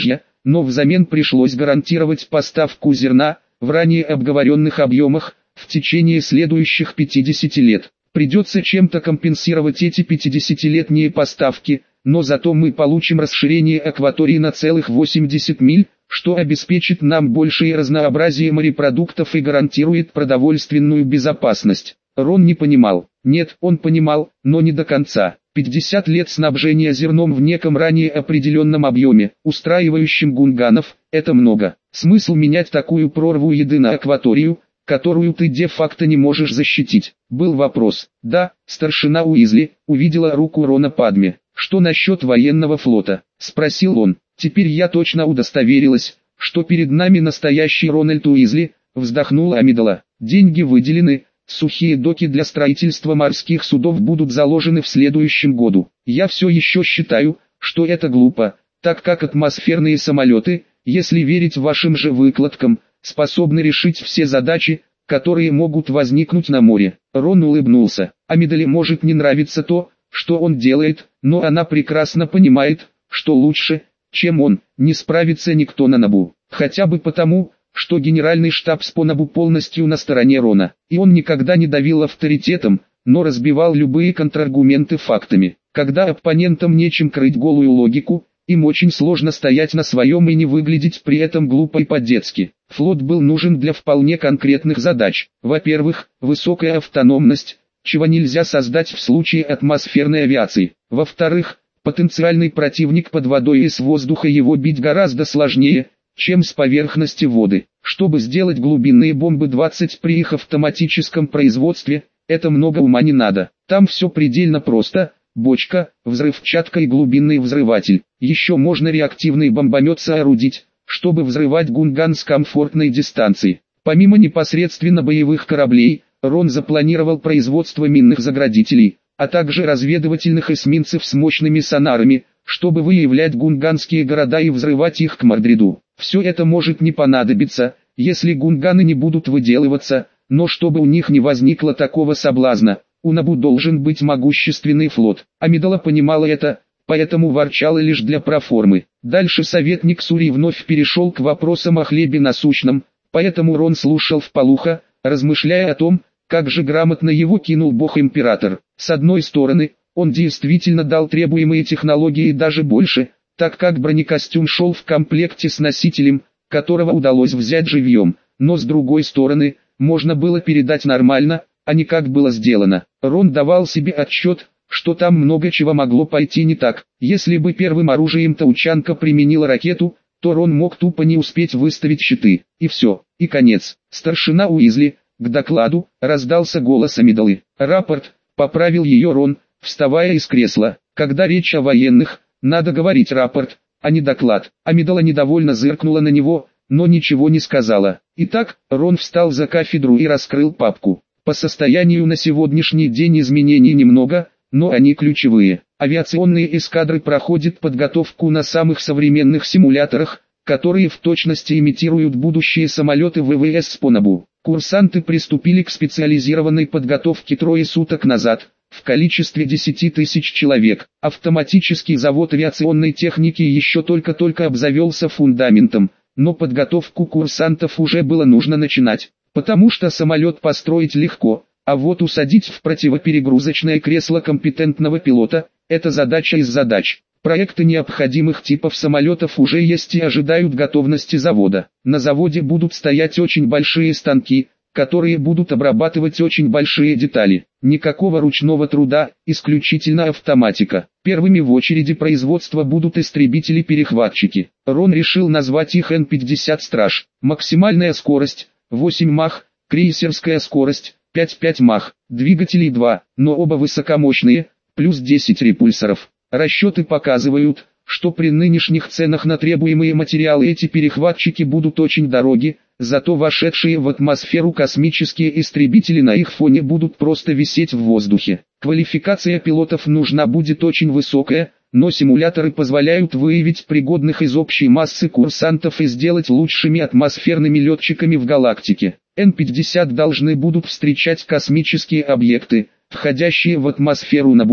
но взамен пришлось гарантировать поставку зерна в ранее обговоренных объемах в течение следующих пятидесяти лет. Придется чем-то компенсировать эти пятидесятилетние поставки, но зато мы получим расширение акватории на целых восемьдесят миль, что обеспечит нам большее разнообразие морепродуктов и гарантирует продовольственную безопасность. Рон не понимал. Нет, он понимал, но не до конца. пятьдесят лет снабжения зерном в неком ранее определенном объеме, устраивающем гунганов, это много. Смысл менять такую прорву еды на акваторию, которую ты де-факто не можешь защитить? Был вопрос. Да, старшина Уизли увидела руку Рона Падме. Что насчет военного флота? Спросил он. Теперь я точно удостоверилась, что перед нами настоящий Рональд Уизли, вздохнула Амидала. Деньги выделены, сухие доки для строительства морских судов будут заложены в следующем году. Я все еще считаю, что это глупо, так как атмосферные самолеты, если верить вашим же выкладкам, способны решить все задачи, которые могут возникнуть на море. Рон улыбнулся. Амидале может не нравиться то, что он делает, но она прекрасно понимает, что лучше, чем он, не справится никто на Набу. Хотя бы потому, что генеральный штаб с Понабу полностью на стороне Рона. И он никогда не давил авторитетом, но разбивал любые контраргументы фактами. Когда оппонентам нечем крыть голую логику, им очень сложно стоять на своем и не выглядеть при этом глупо и по-детски. Флот был нужен для вполне конкретных задач. Во-первых, высокая автономность, чего нельзя создать в случае атмосферной авиации. Во-вторых, потенциальный противник под водой и с воздуха его бить гораздо сложнее, чем с поверхности воды. Чтобы сделать глубинные бомбы двадцать при их автоматическом производстве, это много ума не надо. Там все предельно просто: бочка, взрывчатка и глубинный взрыватель. Еще можно реактивный бомбомет соорудить, чтобы взрывать гунган с комфортной дистанции. Помимо непосредственно боевых кораблей, Рон запланировал производство минных заградителей, а также разведывательных эсминцев с мощными сонарами, чтобы выявлять гунганские города и взрывать их к Мордреду. Все это может не понадобиться, если гунганы не будут выделываться, но чтобы у них не возникло такого соблазна, у Набу должен быть могущественный флот. Амидала понимала это, поэтому ворчала лишь для проформы. Дальше советник Сури вновь перешел к вопросам о хлебе насущном, поэтому Рон слушал вполуха, размышляя о том, как же грамотно его кинул бог-император. С одной стороны, он действительно дал требуемые технологии и даже больше, так как бронекостюм шел в комплекте с носителем, которого удалось взять живьем, но с другой стороны, можно было передать нормально, а не как было сделано. Рон давал себе отчет, что там много чего могло пойти не так. Если бы первым оружием Таучанка применила ракету, то Рон мог тупо не успеть выставить щиты. И все, и конец. Старшина Уизли, к докладу, раздался голос Амидалы. Рапорт, поправил ее Рон, вставая из кресла. Когда речь о военных, надо говорить рапорт, а не доклад. Амидала недовольно зыркнула на него, но ничего не сказала. Итак, Рон встал за кафедру и раскрыл папку. По состоянию на сегодняшний день изменений немного, но они ключевые. Авиационные эскадры проходят подготовку на самых современных симуляторах, которые в точности имитируют будущие самолеты ВВС с Понабу. Курсанты приступили к специализированной подготовке трое суток назад, в количестве десяти тысяч человек. Автоматический завод авиационной техники еще только-только обзавелся фундаментом, но подготовку курсантов уже было нужно начинать, потому что самолет построить легко, а вот усадить в противоперегрузочное кресло компетентного пилота – это задача из задач. Проекты необходимых типов самолетов уже есть и ожидают готовности завода. На заводе будут стоять очень большие станки, которые будут обрабатывать очень большие детали. Никакого ручного труда, исключительно автоматика. Первыми в очереди производства будут истребители-перехватчики. Рон решил назвать их Эн пятьдесят «Страж». Максимальная скорость – восемь мах, крейсерская скорость – пять целых пять мах, двигателей два, но оба высокомощные, плюс десять репульсоров. Расчеты показывают, что при нынешних ценах на требуемые материалы эти перехватчики будут очень дороги, зато вошедшие в атмосферу космические истребители на их фоне будут просто висеть в воздухе. Квалификация пилотов нужна будет очень высокая, но симуляторы позволяют выявить пригодных из общей массы курсантов и сделать лучшими атмосферными летчиками в галактике. Эн пятьдесят должны будут встречать космические объекты, входящие в атмосферу Набу,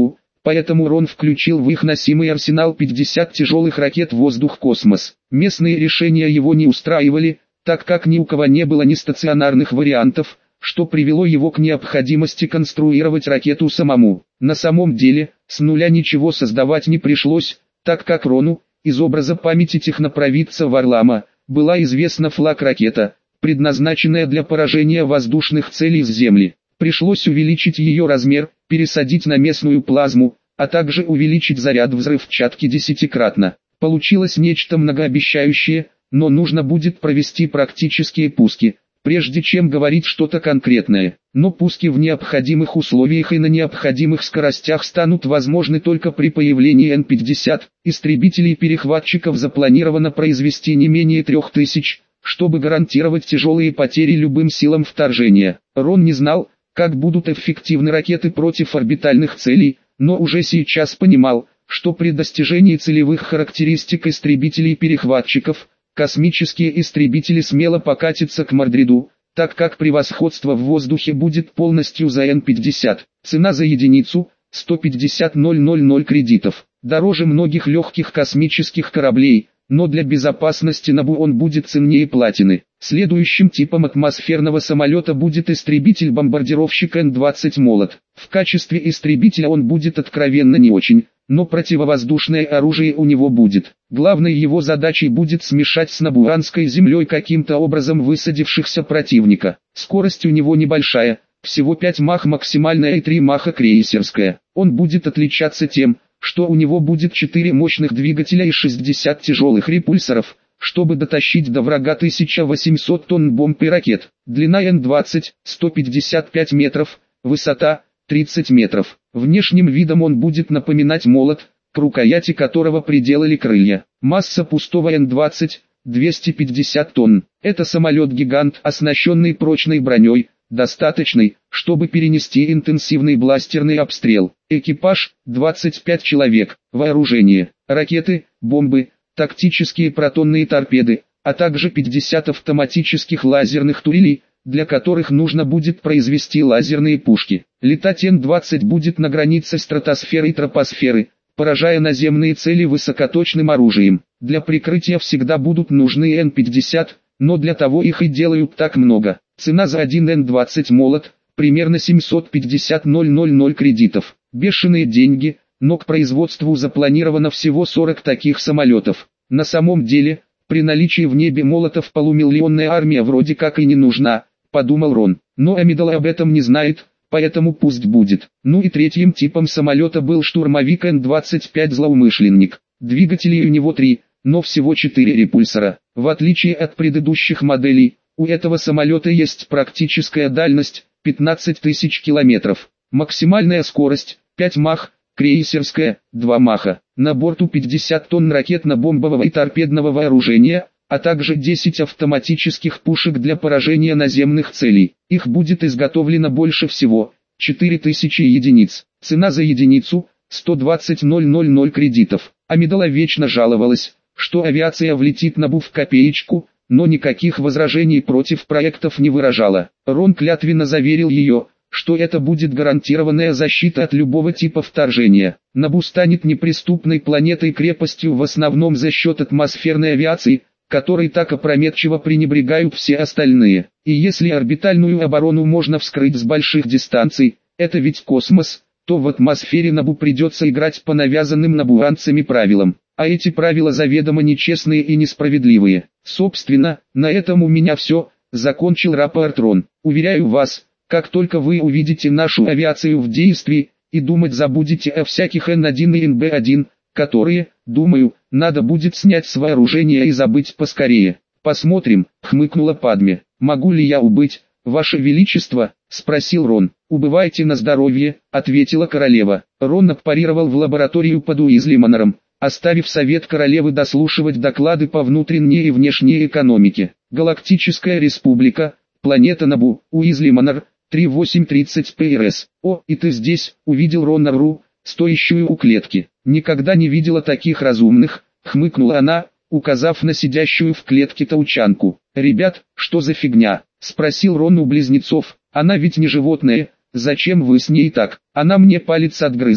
Поэтому Рон включил в их носимый арсенал пятьдесят тяжелых ракет воздух-космос. Местные решения его не устраивали, так как ни у кого не было ни стационарных вариантов, что привело его к необходимости конструировать ракету самому. На самом деле, с нуля ничего создавать не пришлось, так как Рону, из образа памяти технопровидца Варлама, была известна флаг-ракета, предназначенная для поражения воздушных целей с Земли. Пришлось увеличить ее размер, пересадить на местную плазму, а также увеличить заряд взрывчатки десятикратно. Получилось нечто многообещающее, но нужно будет провести практические пуски, прежде чем говорить что-то конкретное. Но пуски в необходимых условиях и на необходимых скоростях станут возможны только при появлении Эн пятьдесят. Истребителей-перехватчиков запланировано произвести не менее трех тысяч, чтобы гарантировать тяжелые потери любым силам вторжения. Рон не знал, как будут эффективны ракеты против орбитальных целей, но уже сейчас понимал, что при достижении целевых характеристик истребителей-перехватчиков, космические истребители смело покатятся к Мордреду, так как превосходство в воздухе будет полностью за Эн пятьдесят. Цена за единицу – сто пятьдесят тысяч кредитов. Дороже многих легких космических кораблей, но для безопасности Набу он будет ценнее платины. Следующим типом атмосферного самолета будет истребитель-бомбардировщик Эн двадцать «Молот». В качестве истребителя он будет откровенно не очень, но противовоздушное оружие у него будет. Главной его задачей будет смешать с набуанской землей каким-то образом высадившихся противника. Скорость у него небольшая, всего пять мах максимальная и три маха крейсерская. Он будет отличаться тем, что у него будет четыре мощных двигателя и шестьдесят тяжелых репульсоров, чтобы дотащить до врага тысячу восемьсот тонн бомб и ракет. Длина Эн двадцать – сто пятьдесят пять метров, высота – тридцать метров. Внешним видом он будет напоминать молот, к рукояти которого приделали крылья. Масса пустого Эн двадцать – двести пятьдесят тонн. Это самолет-гигант, оснащенный прочной броней, достаточный, чтобы перенести интенсивный бластерный обстрел. Экипаж – двадцать пять человек. Вооружение – ракеты, бомбы, тактические протонные торпеды, а также пятьдесят автоматических лазерных турелей, для которых нужно будет произвести лазерные пушки. Летать Эн двадцать будет на границе стратосферы и тропосферы, поражая наземные цели высокоточным оружием. Для прикрытия всегда будут нужны Эн пятьдесят, но для того их и делают так много. Цена за один Эн двадцать «Молот» – примерно семьсот пятьдесят тысяч кредитов. Бешеные деньги, но к производству запланировано всего сорок таких самолетов. На самом деле, при наличии в небе молотов полумиллионная армия вроде как и не нужна, подумал Рон. Но Амидала об этом не знает, поэтому пусть будет. Ну и третьим типом самолета был штурмовик Эн двадцать пять «Злоумышленник». Двигателей у него три, но всего четыре репульсора. В отличие от предыдущих моделей, у этого самолета есть практическая дальность – пятнадцать тысяч километров. Максимальная скорость – пять мах, крейсерская – два маха. На борту пятьдесят тонн ракетно-бомбового и торпедного вооружения, а также десять автоматических пушек для поражения наземных целей. Их будет изготовлено больше всего – четыре тысячи единиц. Цена за единицу – сто двадцать тысяч кредитов. Амидала вечно жаловалась, что авиация влетит Набу в копеечку, но никаких возражений против проектов не выражала. Рон клятвенно заверил ее, что это будет гарантированная защита от любого типа вторжения. Набу станет неприступной планетой-крепостью в основном за счет атмосферной авиации, которой так опрометчиво пренебрегают все остальные. И если орбитальную оборону можно вскрыть с больших дистанций, это ведь космос, то в атмосфере Набу придется играть по навязанным набуанцами правилам. А эти правила заведомо нечестные и несправедливые. Собственно, на этом у меня все, закончил рапорт Рон. Уверяю вас, как только вы увидите нашу авиацию в действии, и думать забудете о всяких Эн один и Эн Бэ один, которые, думаю, надо будет снять с вооружения и забыть поскорее. Посмотрим, хмыкнула Падме. Могу ли я убыть, ваше величество, спросил Рон. Убывайте на здоровье, ответила королева. Рон отпарировал в лабораторию под Уизли Манором, оставив совет королевы дослушивать доклады по внутренней и внешней экономике. Галактическая республика, планета Набу, Уизли Манор, тридцать восемь тридцать пэ эр эс. О, и ты здесь, увидел Рон Нару, стоящую у клетки. Никогда не видела таких разумных, хмыкнула она, указав на сидящую в клетке таучанку. Ребят, что за фигня? Спросил Рон у близнецов. Она ведь не животное, зачем вы с ней так? Она мне палец отгрызла.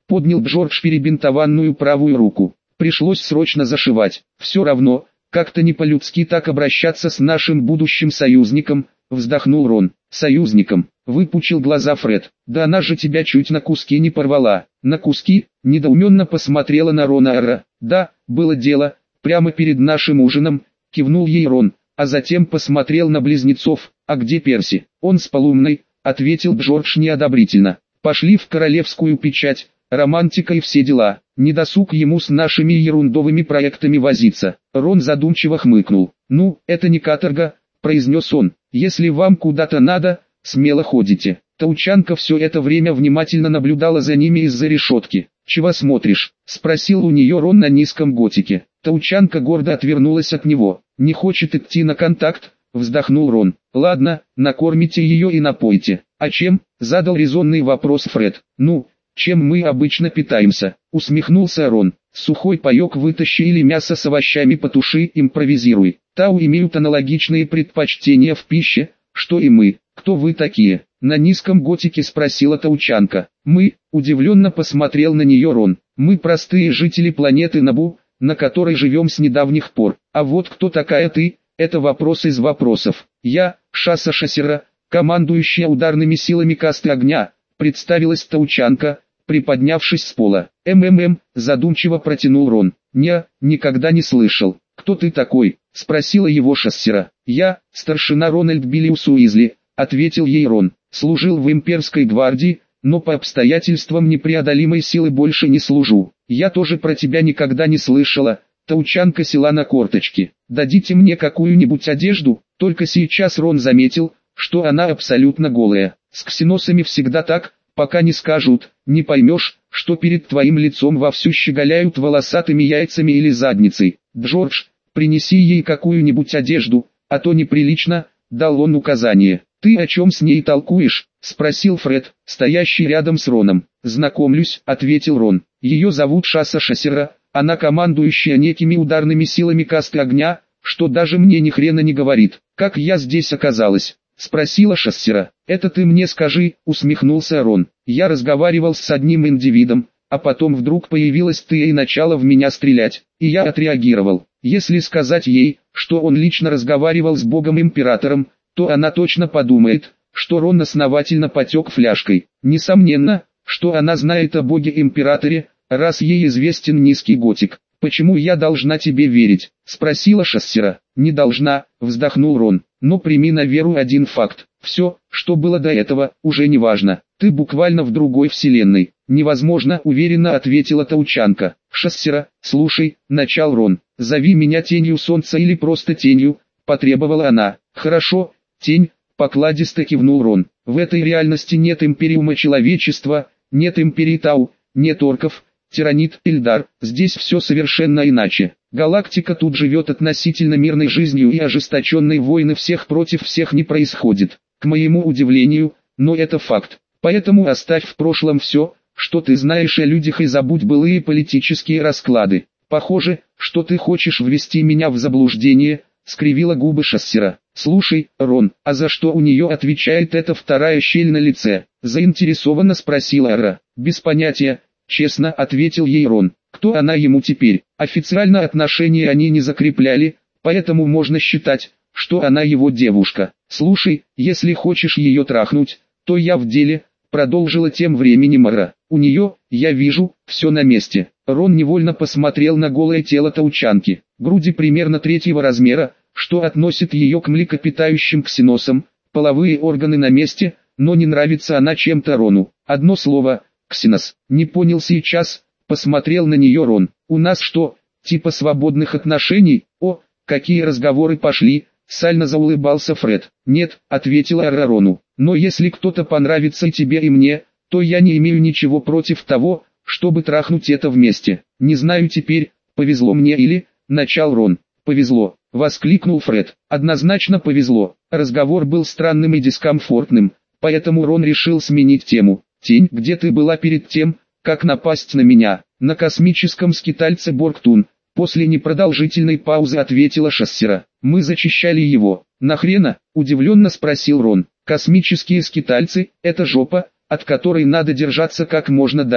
поднял Джордж перебинтованную правую руку. Пришлось срочно зашивать. Все равно, как-то не по-людски так обращаться с нашим будущим союзником, вздохнул Рон. Союзником, выпучил глаза Фред. Да она же тебя чуть на куски не порвала. На куски? Недоуменно посмотрела на Рона Ара. Да, было дело, прямо перед нашим ужином, кивнул ей Рон, а затем посмотрел на близнецов. А где Перси? Он с Полумной, ответил Джордж неодобрительно. Пошли в королевскую печать, романтика и все дела. Недосуг ему с нашими ерундовыми проектами возиться. Рон задумчиво хмыкнул. Ну, это не каторга, произнес он. Если вам куда-то надо, смело ходите. Таучанка все это время внимательно наблюдала за ними из-за решетки. «Чего смотришь?» – спросил у нее Рон на низком готике. Таучанка гордо отвернулась от него. «Не хочет идти на контакт?» – вздохнул Рон. «Ладно, накормите ее и напойте». «А чем?» – задал резонный вопрос Фред. «Ну, чем мы обычно питаемся?» – усмехнулся Рон. «Сухой паек вытащи или мясо с овощами потуши, импровизируй. Тау имеют аналогичные предпочтения в пище, что и мы. Кто вы такие?» На низком готике спросила Таучанка. «Мы», удивленно посмотрел на нее Рон. «Мы простые жители планеты Набу, на которой живем с недавних пор. А вот кто такая ты, это вопрос из вопросов. Я, Шаса Шасера, командующая ударными силами касты огня», представилась Таучанка, приподнявшись с пола. «МММ», задумчиво протянул Рон. «Не, никогда не слышал. Кто ты такой?» спросила его Шассера. «Я, старшина Рональд Биллиус Уизли», ответил ей Рон. «Служил в имперской гвардии, но по обстоятельствам непреодолимой силы больше не служу. Я тоже про тебя никогда не слышала». Таучанка села на корточки. «Дадите мне какую-нибудь одежду?» Только сейчас Рон заметил, что она абсолютно голая. С ксеносами всегда так, пока не скажут, не поймешь, что перед твоим лицом вовсю щеголяют волосатыми яйцами или задницей. «Джордж, принеси ей какую-нибудь одежду, а то неприлично», дал он указание. «Ты о чем с ней толкуешь?» – спросил Фред, стоящий рядом с Роном. «Знакомлюсь», – ответил Рон. «Ее зовут Шаса Шасера, она командующая некими ударными силами касты огня, что даже мне ни хрена не говорит. Как я здесь оказалась?» – спросила Шассера. «Это ты мне скажи», – усмехнулся Рон. «Я разговаривал с одним индивидом, а потом вдруг появилась ты и начала в меня стрелять, и я отреагировал. Если сказать ей, что он лично разговаривал с богом-императором, то она точно подумает, что Рон основательно потек фляжкой. Несомненно, что она знает о боге-императоре, раз ей известен низкий готик. «Почему я должна тебе верить?» – спросила Шассера. «Не должна», – вздохнул Рон. «Но прими на веру один факт. Все, что было до этого, уже не важно. Ты буквально в другой вселенной». «Невозможно», – уверенно ответила Таучанка. «Шассера, слушай», – начал Рон. «Зови меня тенью солнца или просто тенью», – потребовала она. «Хорошо, тень», – покладисто кивнул Рон. «В этой реальности нет империума человечества, нет империи Тау, нет орков, тиранит, Эльдар. Здесь все совершенно иначе. Галактика тут живет относительно мирной жизнью, и ожесточенные войны всех против всех не происходит. К моему удивлению, но это факт. Поэтому оставь в прошлом все, что ты знаешь о людях, и забудь былые политические расклады. Похоже, что ты хочешь ввести меня в заблуждение», — скривила губы Шассера. «Слушай, Рон, а за что у нее отвечает эта вторая щель на лице?» — заинтересованно спросила Ара. «Без понятия», — честно ответил ей Рон. «Кто она ему теперь?» Официально отношения они не закрепляли, поэтому можно считать, что она его девушка. «Слушай, если хочешь ее трахнуть, то я в деле», — продолжила тем временем Ара. «У нее, я вижу, все на месте». Рон невольно посмотрел на голое тело Таучанки. Груди примерно третьего размера, что относит ее к млекопитающим ксеносам. Половые органы на месте, но не нравится она чем-то Рону. Одно слово — ксенос. «Не понял сейчас», — посмотрел на нее Рон. «У нас что, типа свободных отношений?» «О, какие разговоры пошли», — сально заулыбался Фред. «Нет», — ответила Ара Рону. «Но если кто-то понравится и тебе, и мне, то я не имею ничего против того, чтобы трахнуть это вместе. Не знаю теперь, повезло мне или...» — начал Рон. «Повезло», — воскликнул Фред. «Однозначно повезло». Разговор был странным и дискомфортным, поэтому Рон решил сменить тему. «Тень, где ты была перед тем, как напасть на меня?» «На космическом скитальце Борктун», — после непродолжительной паузы ответила Шассера. «Мы зачищали его». «Нахрена?» — удивленно спросил Рон. «Космические скитальцы — это жопа, от которой надо держаться как можно дальше.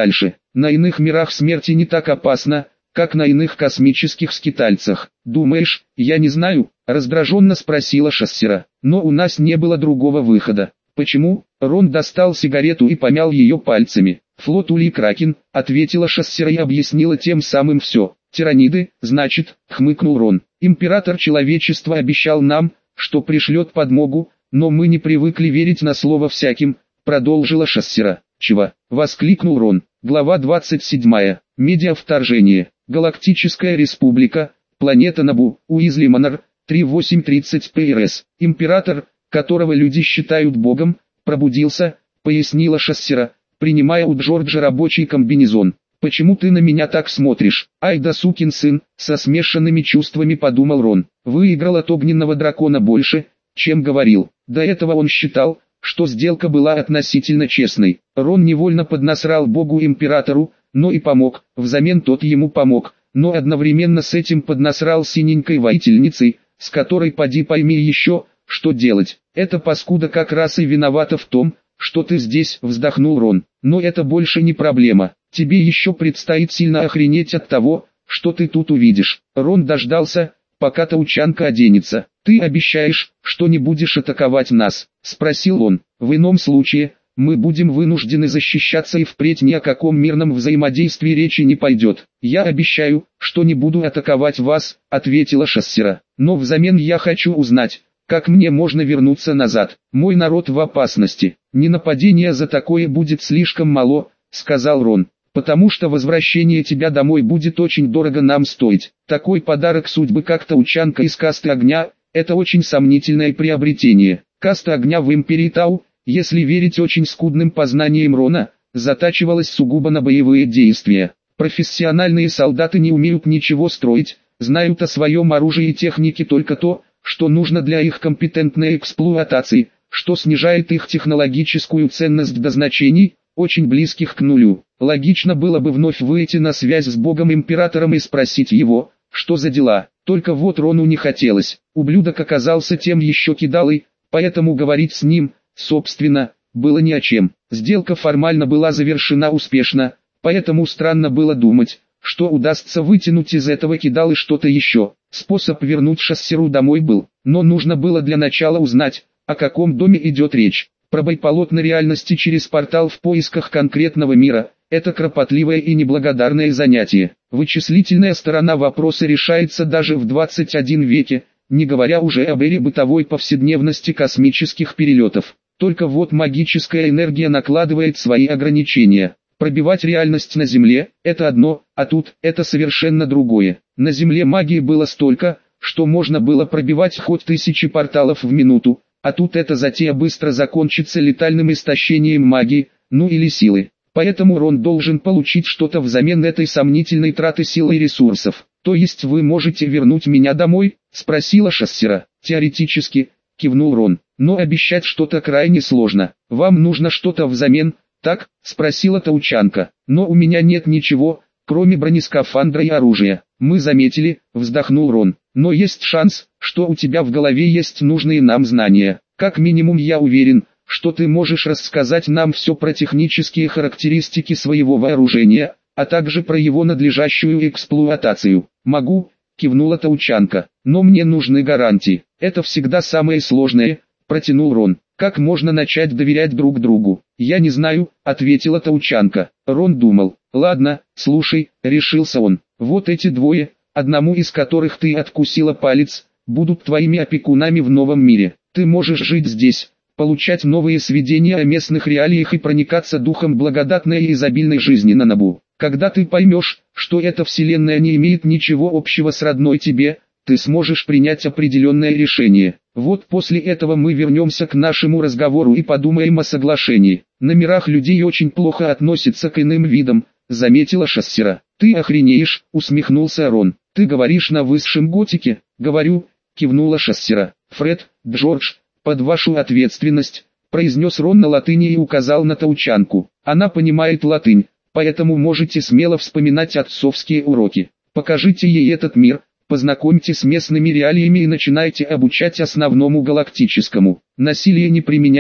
На иных мирах смерти не так опасна, как на иных космических скитальцах. Думаешь, я не знаю? Раздраженно спросила Шассера. Но у нас не было другого выхода. Почему? Рон достал сигарету и помял ее пальцами. Флот Улей Кракен, ответила Шассера и объяснила тем самым все. Тираниды, значит, хмыкнул Рон. Император человечества обещал нам, что пришлет подмогу, но мы не привыкли верить на слово всяким, продолжила Шассера. Чего? Воскликнул Рон. Глава двадцать седьмая. Медиа-вторжение. Галактическая республика. Планета Набу. Уизли Манор. тридцать восемь тридцать пэ эр эс. Император, которого люди считают богом, пробудился, пояснила Шассера, принимая у Джорджа рабочий комбинезон. «Почему ты на меня так смотришь? Ай да сукин сын!» Со смешанными чувствами подумал Рон. Выиграл от огненного дракона больше, чем говорил. До этого он считал, что сделка была относительно честной. Рон невольно поднасрал богу-императору, но и помог, взамен тот ему помог, но одновременно с этим поднасрал синенькой воительницей, с которой поди пойми еще, что делать. Эта паскуда как раз и виновата в том, что ты здесь, вздохнул Рон. Но это больше не проблема. Тебе еще предстоит сильно охренеть от того, что ты тут увидишь. Рон дождался, пока таучанка оденется. Ты обещаешь, что не будешь атаковать нас? Спросил он. В ином случае, мы будем вынуждены защищаться и впредь ни о каком мирном взаимодействии речи не пойдет. Я обещаю, что не буду атаковать вас, ответила Шассера. Но взамен я хочу узнать, как мне можно вернуться назад? Мой народ в опасности. Не нападение за такое будет слишком мало, сказал Рон. Потому что возвращение тебя домой будет очень дорого нам стоить. Такой подарок судьбы, как таучанка из касты огня, это очень сомнительное приобретение. Каста огня в Империи Тау, если верить очень скудным познаниям Рона, затачивалась сугубо на боевые действия. Профессиональные солдаты не умеют ничего строить, знают о своем оружии и технике только то, что нужно для их компетентной эксплуатации, что снижает их технологическую ценность до значений, очень близких к нулю. Логично было бы вновь выйти на связь с Богом-Императором и спросить его, что за дела. Только вот Рону не хотелось. Ублюдок оказался тем еще кидалой, поэтому говорить с ним, собственно, было не о чем. Сделка формально была завершена успешно, поэтому странно было думать, что удастся вытянуть из этого кидалы что-то еще. Способ вернуть Шассеру домой был, но нужно было для начала узнать, о каком доме идет речь. Пробой полотна реальности через портал в поисках конкретного мира – это кропотливое и неблагодарное занятие. Вычислительная сторона вопроса решается даже в двадцать первом веке, не говоря уже об эре бытовой повседневности космических перелетов. Только вот магическая энергия накладывает свои ограничения. Пробивать реальность на Земле – это одно, а тут – это совершенно другое. На Земле магии было столько, что можно было пробивать хоть тысячи порталов в минуту, а тут эта затея быстро закончится летальным истощением магии, ну или силы. Поэтому Рон должен получить что-то взамен этой сомнительной траты сил и ресурсов. «То есть вы можете вернуть меня домой?» – спросила Шассера. «Теоретически», – кивнул Рон, – «но обещать что-то крайне сложно. Вам нужно что-то взамен?» «Так?» – спросила таучанка. «Но у меня нет ничего, кроме бронескафандра и оружия». «Мы заметили», – вздохнул Рон. «Но есть шанс, что у тебя в голове есть нужные нам знания. Как минимум я уверен, что ты можешь рассказать нам все про технические характеристики своего вооружения, а также про его надлежащую эксплуатацию». «Могу», – кивнула таучанка. «Но мне нужны гарантии. Это всегда самое сложное», – протянул Рон. «Как можно начать доверять друг другу?» «Я не знаю», — ответила таучанка. Рон думал. «Ладно, слушай», — решился он. «Вот эти двое, одному из которых ты откусила палец, будут твоими опекунами в новом мире. Ты можешь жить здесь, получать новые сведения о местных реалиях и проникаться духом благодатной и изобильной жизни на Набу. Когда ты поймешь, что эта вселенная не имеет ничего общего с родной тебе, ты сможешь принять определенное решение. Вот после этого мы вернемся к нашему разговору и подумаем о соглашении. На мирах людей очень плохо относятся к иным видам», — заметила Шассера. «Ты охренеешь», — усмехнулся Рон. «Ты говоришь на высшем готике?» «Говорю», — кивнула Шассера. «Фред, Джордж, под вашу ответственность», — произнес Рон на латыни и указал на таучанку. «Она понимает латынь, поэтому можете смело вспоминать отцовские уроки. Покажите ей этот мир, познакомьте с местными реалиями и начинайте обучать основному галактическому. Насилие не применять,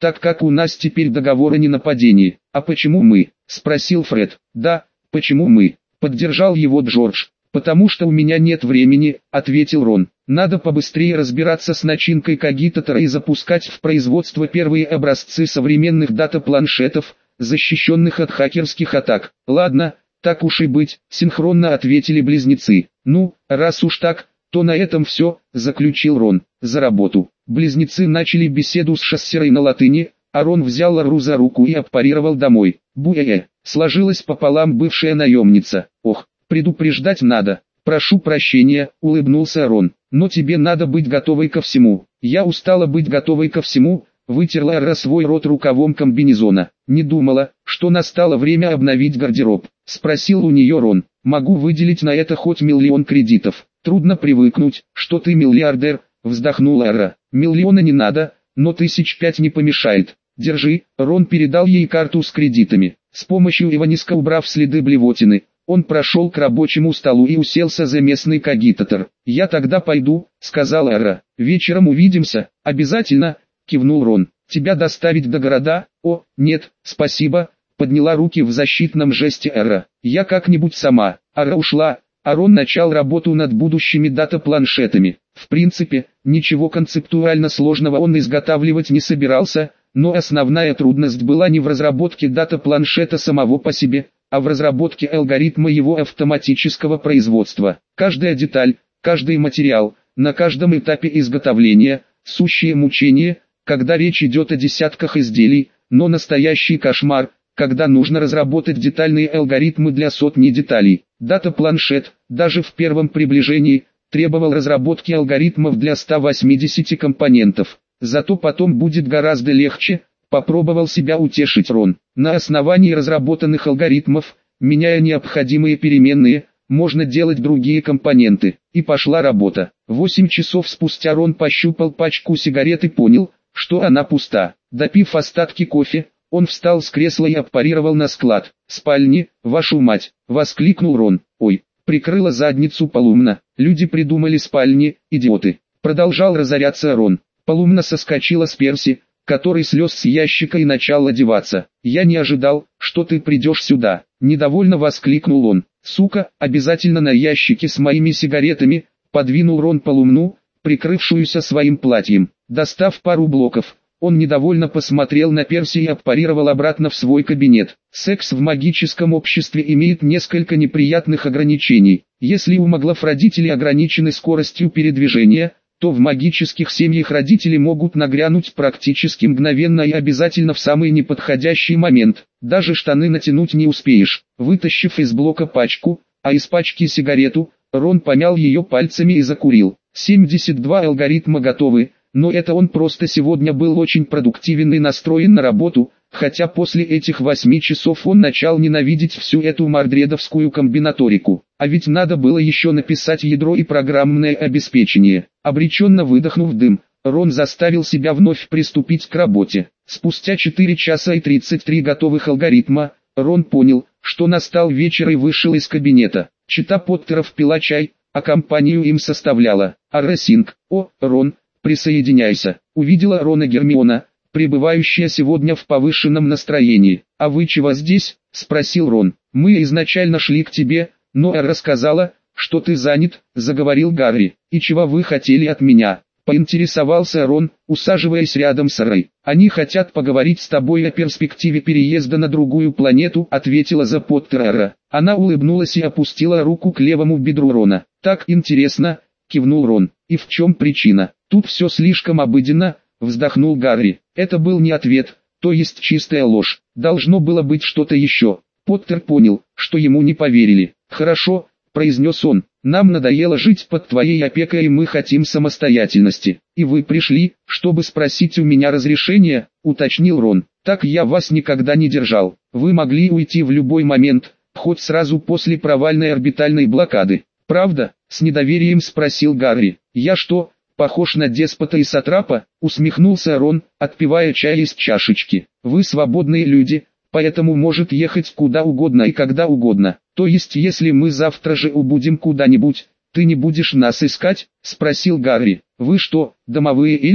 так как у нас теперь договор о ненападении. А почему мы? Спросил Фред. Да, почему мы? Поддержал его Джордж. «Потому что у меня нет времени», — ответил Рон. «Надо побыстрее разбираться с начинкой Когитатора и запускать в производство первые образцы современных дата-планшетов, защищенных от хакерских атак». «Ладно, так уж и быть», — синхронно ответили близнецы. «Ну, раз уж так, то на этом все», — заключил Рон. «За работу». Близнецы начали беседу с шассерой на латыни, а Рон взял Лару за руку и аппарировал домой. «Буя-я», — сложилась пополам бывшая наемница. «Ох, предупреждать надо». «Прошу прощения», — улыбнулся Рон. «Но тебе надо быть готовой ко всему». «Я устала быть готовой ко всему», — вытерла Ара свой рот рукавом комбинезона. «Не думала, что настало время обновить гардероб», — спросил у нее Рон. «Могу выделить на это хоть миллион кредитов». «Трудно привыкнуть, что ты миллиардер», — вздохнула Ара. «Миллиона не надо, но тысяч пять не помешает. Держи». Рон передал ей карту с кредитами. С помощью Иваниска, убрав следы блевотины, он прошел к рабочему столу и уселся за местный когитатор. «Я тогда пойду», — сказала Ара. «Вечером увидимся». «Обязательно», — кивнул Рон. «Тебя доставить до города?» «О, нет, спасибо», — подняла руки в защитном жесте Ара. «Я как-нибудь сама». Ара ушла, а Рон начал работу над будущими дата-планшетами. В принципе, ничего концептуально сложного он изготавливать не собирался, но основная трудность была не в разработке дата-планшета самого по себе, а в разработке алгоритма его автоматического производства. Каждая деталь, каждый материал, на каждом этапе изготовления, сущее мучение, когда речь идет о десятках изделий, но настоящий кошмар, когда нужно разработать детальные алгоритмы для сотни деталей. Дата-планшет, даже в первом приближении, требовал разработки алгоритмов для ста восьмидесяти компонентов. Зато потом будет гораздо легче, попробовал себя утешить Рон. На основании разработанных алгоритмов, меняя необходимые переменные, можно делать другие компоненты. И пошла работа. Восемь часов спустя Рон пощупал пачку сигарет и понял, что она пуста. Допив остатки кофе, он встал с кресла и аппарировал на склад. «Спальни, вашу мать!» — воскликнул Рон. «Ой!» — прикрыла задницу Полумна. «Люди придумали спальни, идиоты!» Продолжал разоряться Рон. Полумна соскочила с Перси, который слез с ящика и начал одеваться. «Я не ожидал, что ты придешь сюда!» — недовольно воскликнул он. «Сука, обязательно на ящике с моими сигаретами!» — подвинул Рон Полумну, прикрывшуюся своим платьем. Достав пару блоков, он недовольно посмотрел на Перси и аппарировал обратно в свой кабинет. Секс в магическом обществе имеет несколько неприятных ограничений. Если у маглов родители ограничены скоростью передвижения, то в магических семьях родители могут нагрянуть практически мгновенно и обязательно в самый неподходящий момент. Даже штаны натянуть не успеешь. Вытащив из блока пачку, а из пачки сигарету, Рон помял ее пальцами и закурил. семьдесят два алгоритма готовы. Но это он просто сегодня был очень продуктивен и настроен на работу, хотя после этих восьми часов он начал ненавидеть всю эту мордредовскую комбинаторику. А ведь надо было еще написать ядро и программное обеспечение. Обреченно выдохнув дым, Рон заставил себя вновь приступить к работе. Спустя четыре часа и тридцать три готовых алгоритма, Рон понял, что настал вечер и вышел из кабинета. Чита Поттеров пила чай, а компанию им составляла Ара Синг. «О, Рон, присоединяйся», — увидела Рона Гермиона, пребывающая сегодня в повышенном настроении. «А вы чего здесь?» — спросил Рон. «Мы изначально шли к тебе, но Ара рассказала, что ты занят», — заговорил Гарри. «И чего вы хотели от меня?» — поинтересовался Рон, усаживаясь рядом с Арой. «Они хотят поговорить с тобой о перспективе переезда на другую планету», — ответила за Поттера Ара. Она улыбнулась и опустила руку к левому бедру Рона. «Так интересно», — кивнул Рон. «И в чем причина?» «Тут все слишком обыденно», — вздохнул Гарри. Это был не ответ, то есть чистая ложь. Должно было быть что-то еще. Поттер понял, что ему не поверили. «Хорошо», — произнес он, — «нам надоело жить под твоей опекой и мы хотим самостоятельности. И вы пришли, чтобы спросить у меня разрешения», — уточнил Рон. «Так я вас никогда не держал. Вы могли уйти в любой момент, хоть сразу после провальной орбитальной блокады. Правда?» — с недоверием спросил Гарри. «Я что, похож на деспота и сатрапа?» — усмехнулся Рон, отпивая чай из чашечки. «Вы свободные люди, поэтому может ехать куда угодно и когда угодно. То есть если мы завтра же убудем куда-нибудь, ты не будешь нас искать?» — спросил Гарри. «Вы что, домовые эльфы?»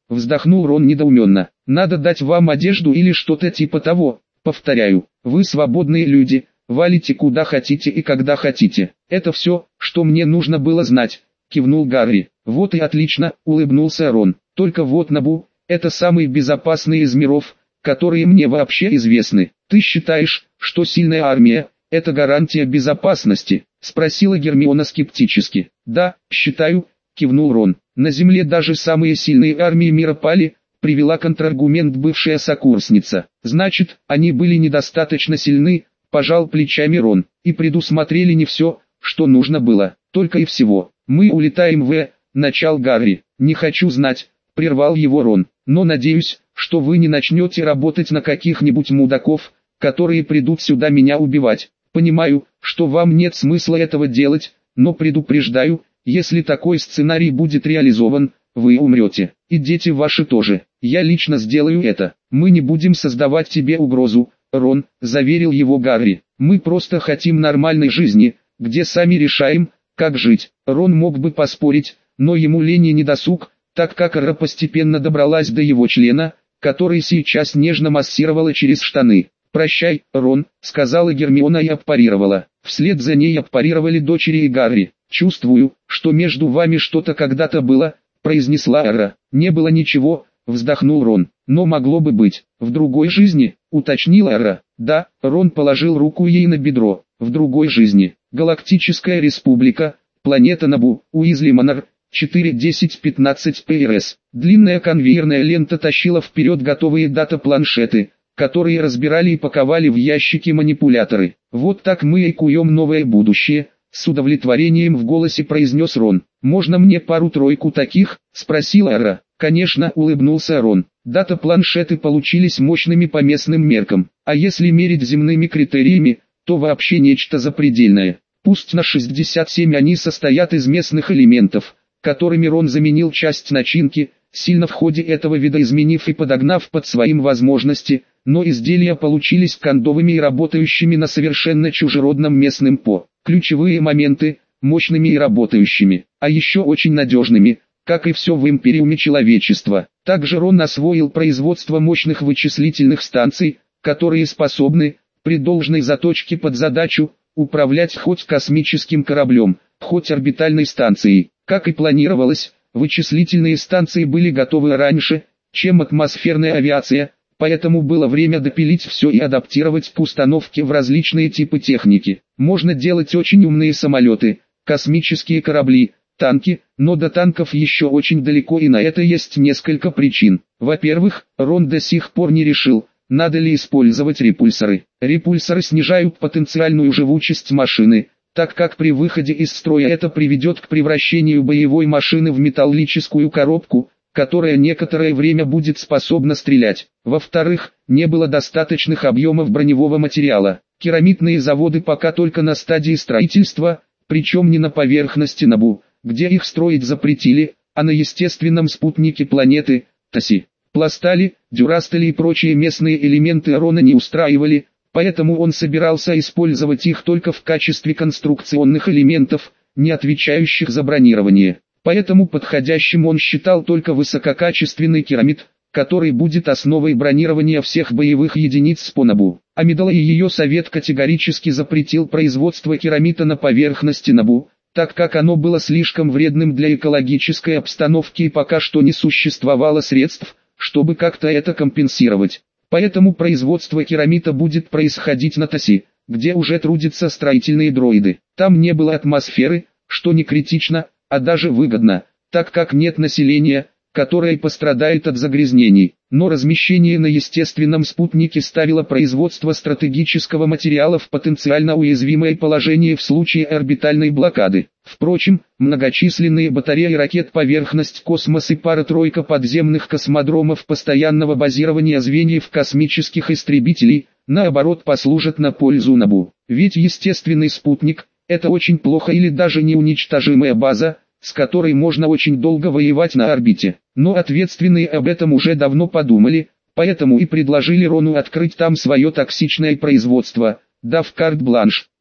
Вздохнул Рон недоуменно. Надо дать вам одежду или что-то типа того. Повторяю, вы свободные люди, валите куда хотите и когда хотите. Это все, что мне нужно было знать, кивнул Гарри. Вот и отлично, улыбнулся Рон. Только вот Набу, это самый безопасный из миров, которые мне вообще известны. Ты считаешь, что сильная армия – это гарантия безопасности? Спросила Гермиона скептически. Да, считаю, кивнул Рон. На Земле даже самые сильные армии мира пали, привела контраргумент бывшая сокурсница. Значит, они были недостаточно сильны, пожал плечами Рон, и предусмотрели не все, что нужно было, только и всего. Мы улетаем в... начал Гарри. Не хочу знать, прервал его Рон, но надеюсь, что вы не начнете работать на каких-нибудь мудаков, которые придут сюда меня убивать. Понимаю, что вам нет смысла этого делать, но предупреждаю, если такой сценарий будет реализован, вы умрете, и дети ваши тоже. Я лично сделаю это. Мы не будем создавать тебе угрозу, Рон, заверил его Гарри. Мы просто хотим нормальной жизни, где сами решаем, как жить. Рон мог бы поспорить, но ему лень и недосуг, так как Ара постепенно добралась до его члена, который сейчас нежно массировала через штаны. «Прощай, Рон», — сказала Гермиона и отпарировала. Вслед за ней отпарировали дочери и Гарри. «Чувствую, что между вами что-то когда-то было», — произнесла Ара. «Не было ничего», — вздохнул Рон. «Но могло бы быть. В другой жизни», — уточнила Ара. «Да», — Рон положил руку ей на бедро. «В другой жизни. Галактическая республика, планета Набу, Уизли Манор, четыре десять пятнадцать пэ эр эс». Длинная конвейерная лента тащила вперед готовые дата-планшеты, которые разбирали и паковали в ящики манипуляторы. «Вот так мы и куем новое будущее», — с удовлетворением в голосе произнес Рон. «Можно мне пару-тройку таких?» — спросила Ара. «Конечно», — улыбнулся Рон. «Дата-планшеты получились мощными по местным меркам, а если мерить земными критериями, то вообще нечто запредельное. Пусть на шестьдесят семь они состоят из местных элементов, которыми Рон заменил часть начинки, сильно в ходе этого видоизменив и подогнав под своим возможности, но изделия получились кондовыми и работающими на совершенно чужеродном местном ПО. Ключевые моменты – мощными и работающими, а еще очень надежными, как и все в империуме человечества. Также Рон освоил производство мощных вычислительных станций, которые способны, при должной заточке под задачу, управлять хоть космическим кораблем, хоть орбитальной станцией. Как и планировалось, вычислительные станции были готовы раньше, чем атмосферная авиация, поэтому было время допилить все и адаптировать к установке в различные типы техники. Можно делать очень умные самолеты, космические корабли, танки, но до танков еще очень далеко, и на это есть несколько причин. Во-первых, Рон до сих пор не решил, надо ли использовать репульсоры. Репульсоры снижают потенциальную живучесть машины, так как при выходе из строя это приведет к превращению боевой машины в металлическую коробку, которая некоторое время будет способна стрелять. Во-вторых, не было достаточных объемов броневого материала. Керамитные заводы пока только на стадии строительства, причем не на поверхности Набу, где их строить запретили, а на естественном спутнике планеты, Таси. Пластали, дюрастали и прочие местные элементы Рона не устраивали, поэтому он собирался использовать их только в качестве конструкционных элементов, не отвечающих за бронирование. Поэтому подходящим он считал только высококачественный керамит, который будет основой бронирования всех боевых единиц по Набу. Амидала и ее совет категорически запретил производство керамита на поверхности Набу, так как оно было слишком вредным для экологической обстановки и пока что не существовало средств, чтобы как-то это компенсировать. Поэтому производство керамита будет происходить на Таси, где уже трудятся строительные дроиды. Там не было атмосферы, что не критично, а даже выгодно, так как нет населения, которое пострадает от загрязнений. Но размещение на естественном спутнике ставило производство стратегического материала в потенциально уязвимое положение в случае орбитальной блокады. Впрочем, многочисленные батареи ракет, поверхность, космос и пара-тройка подземных космодромов постоянного базирования звеньев космических истребителей, наоборот, послужат на пользу Набу. Ведь естественный спутник – это очень плохо или даже неуничтожимая база, с которой можно очень долго воевать на орбите. Но ответственные об этом уже давно подумали, поэтому и предложили Рону открыть там свое токсичное производство, дав карт-бланш.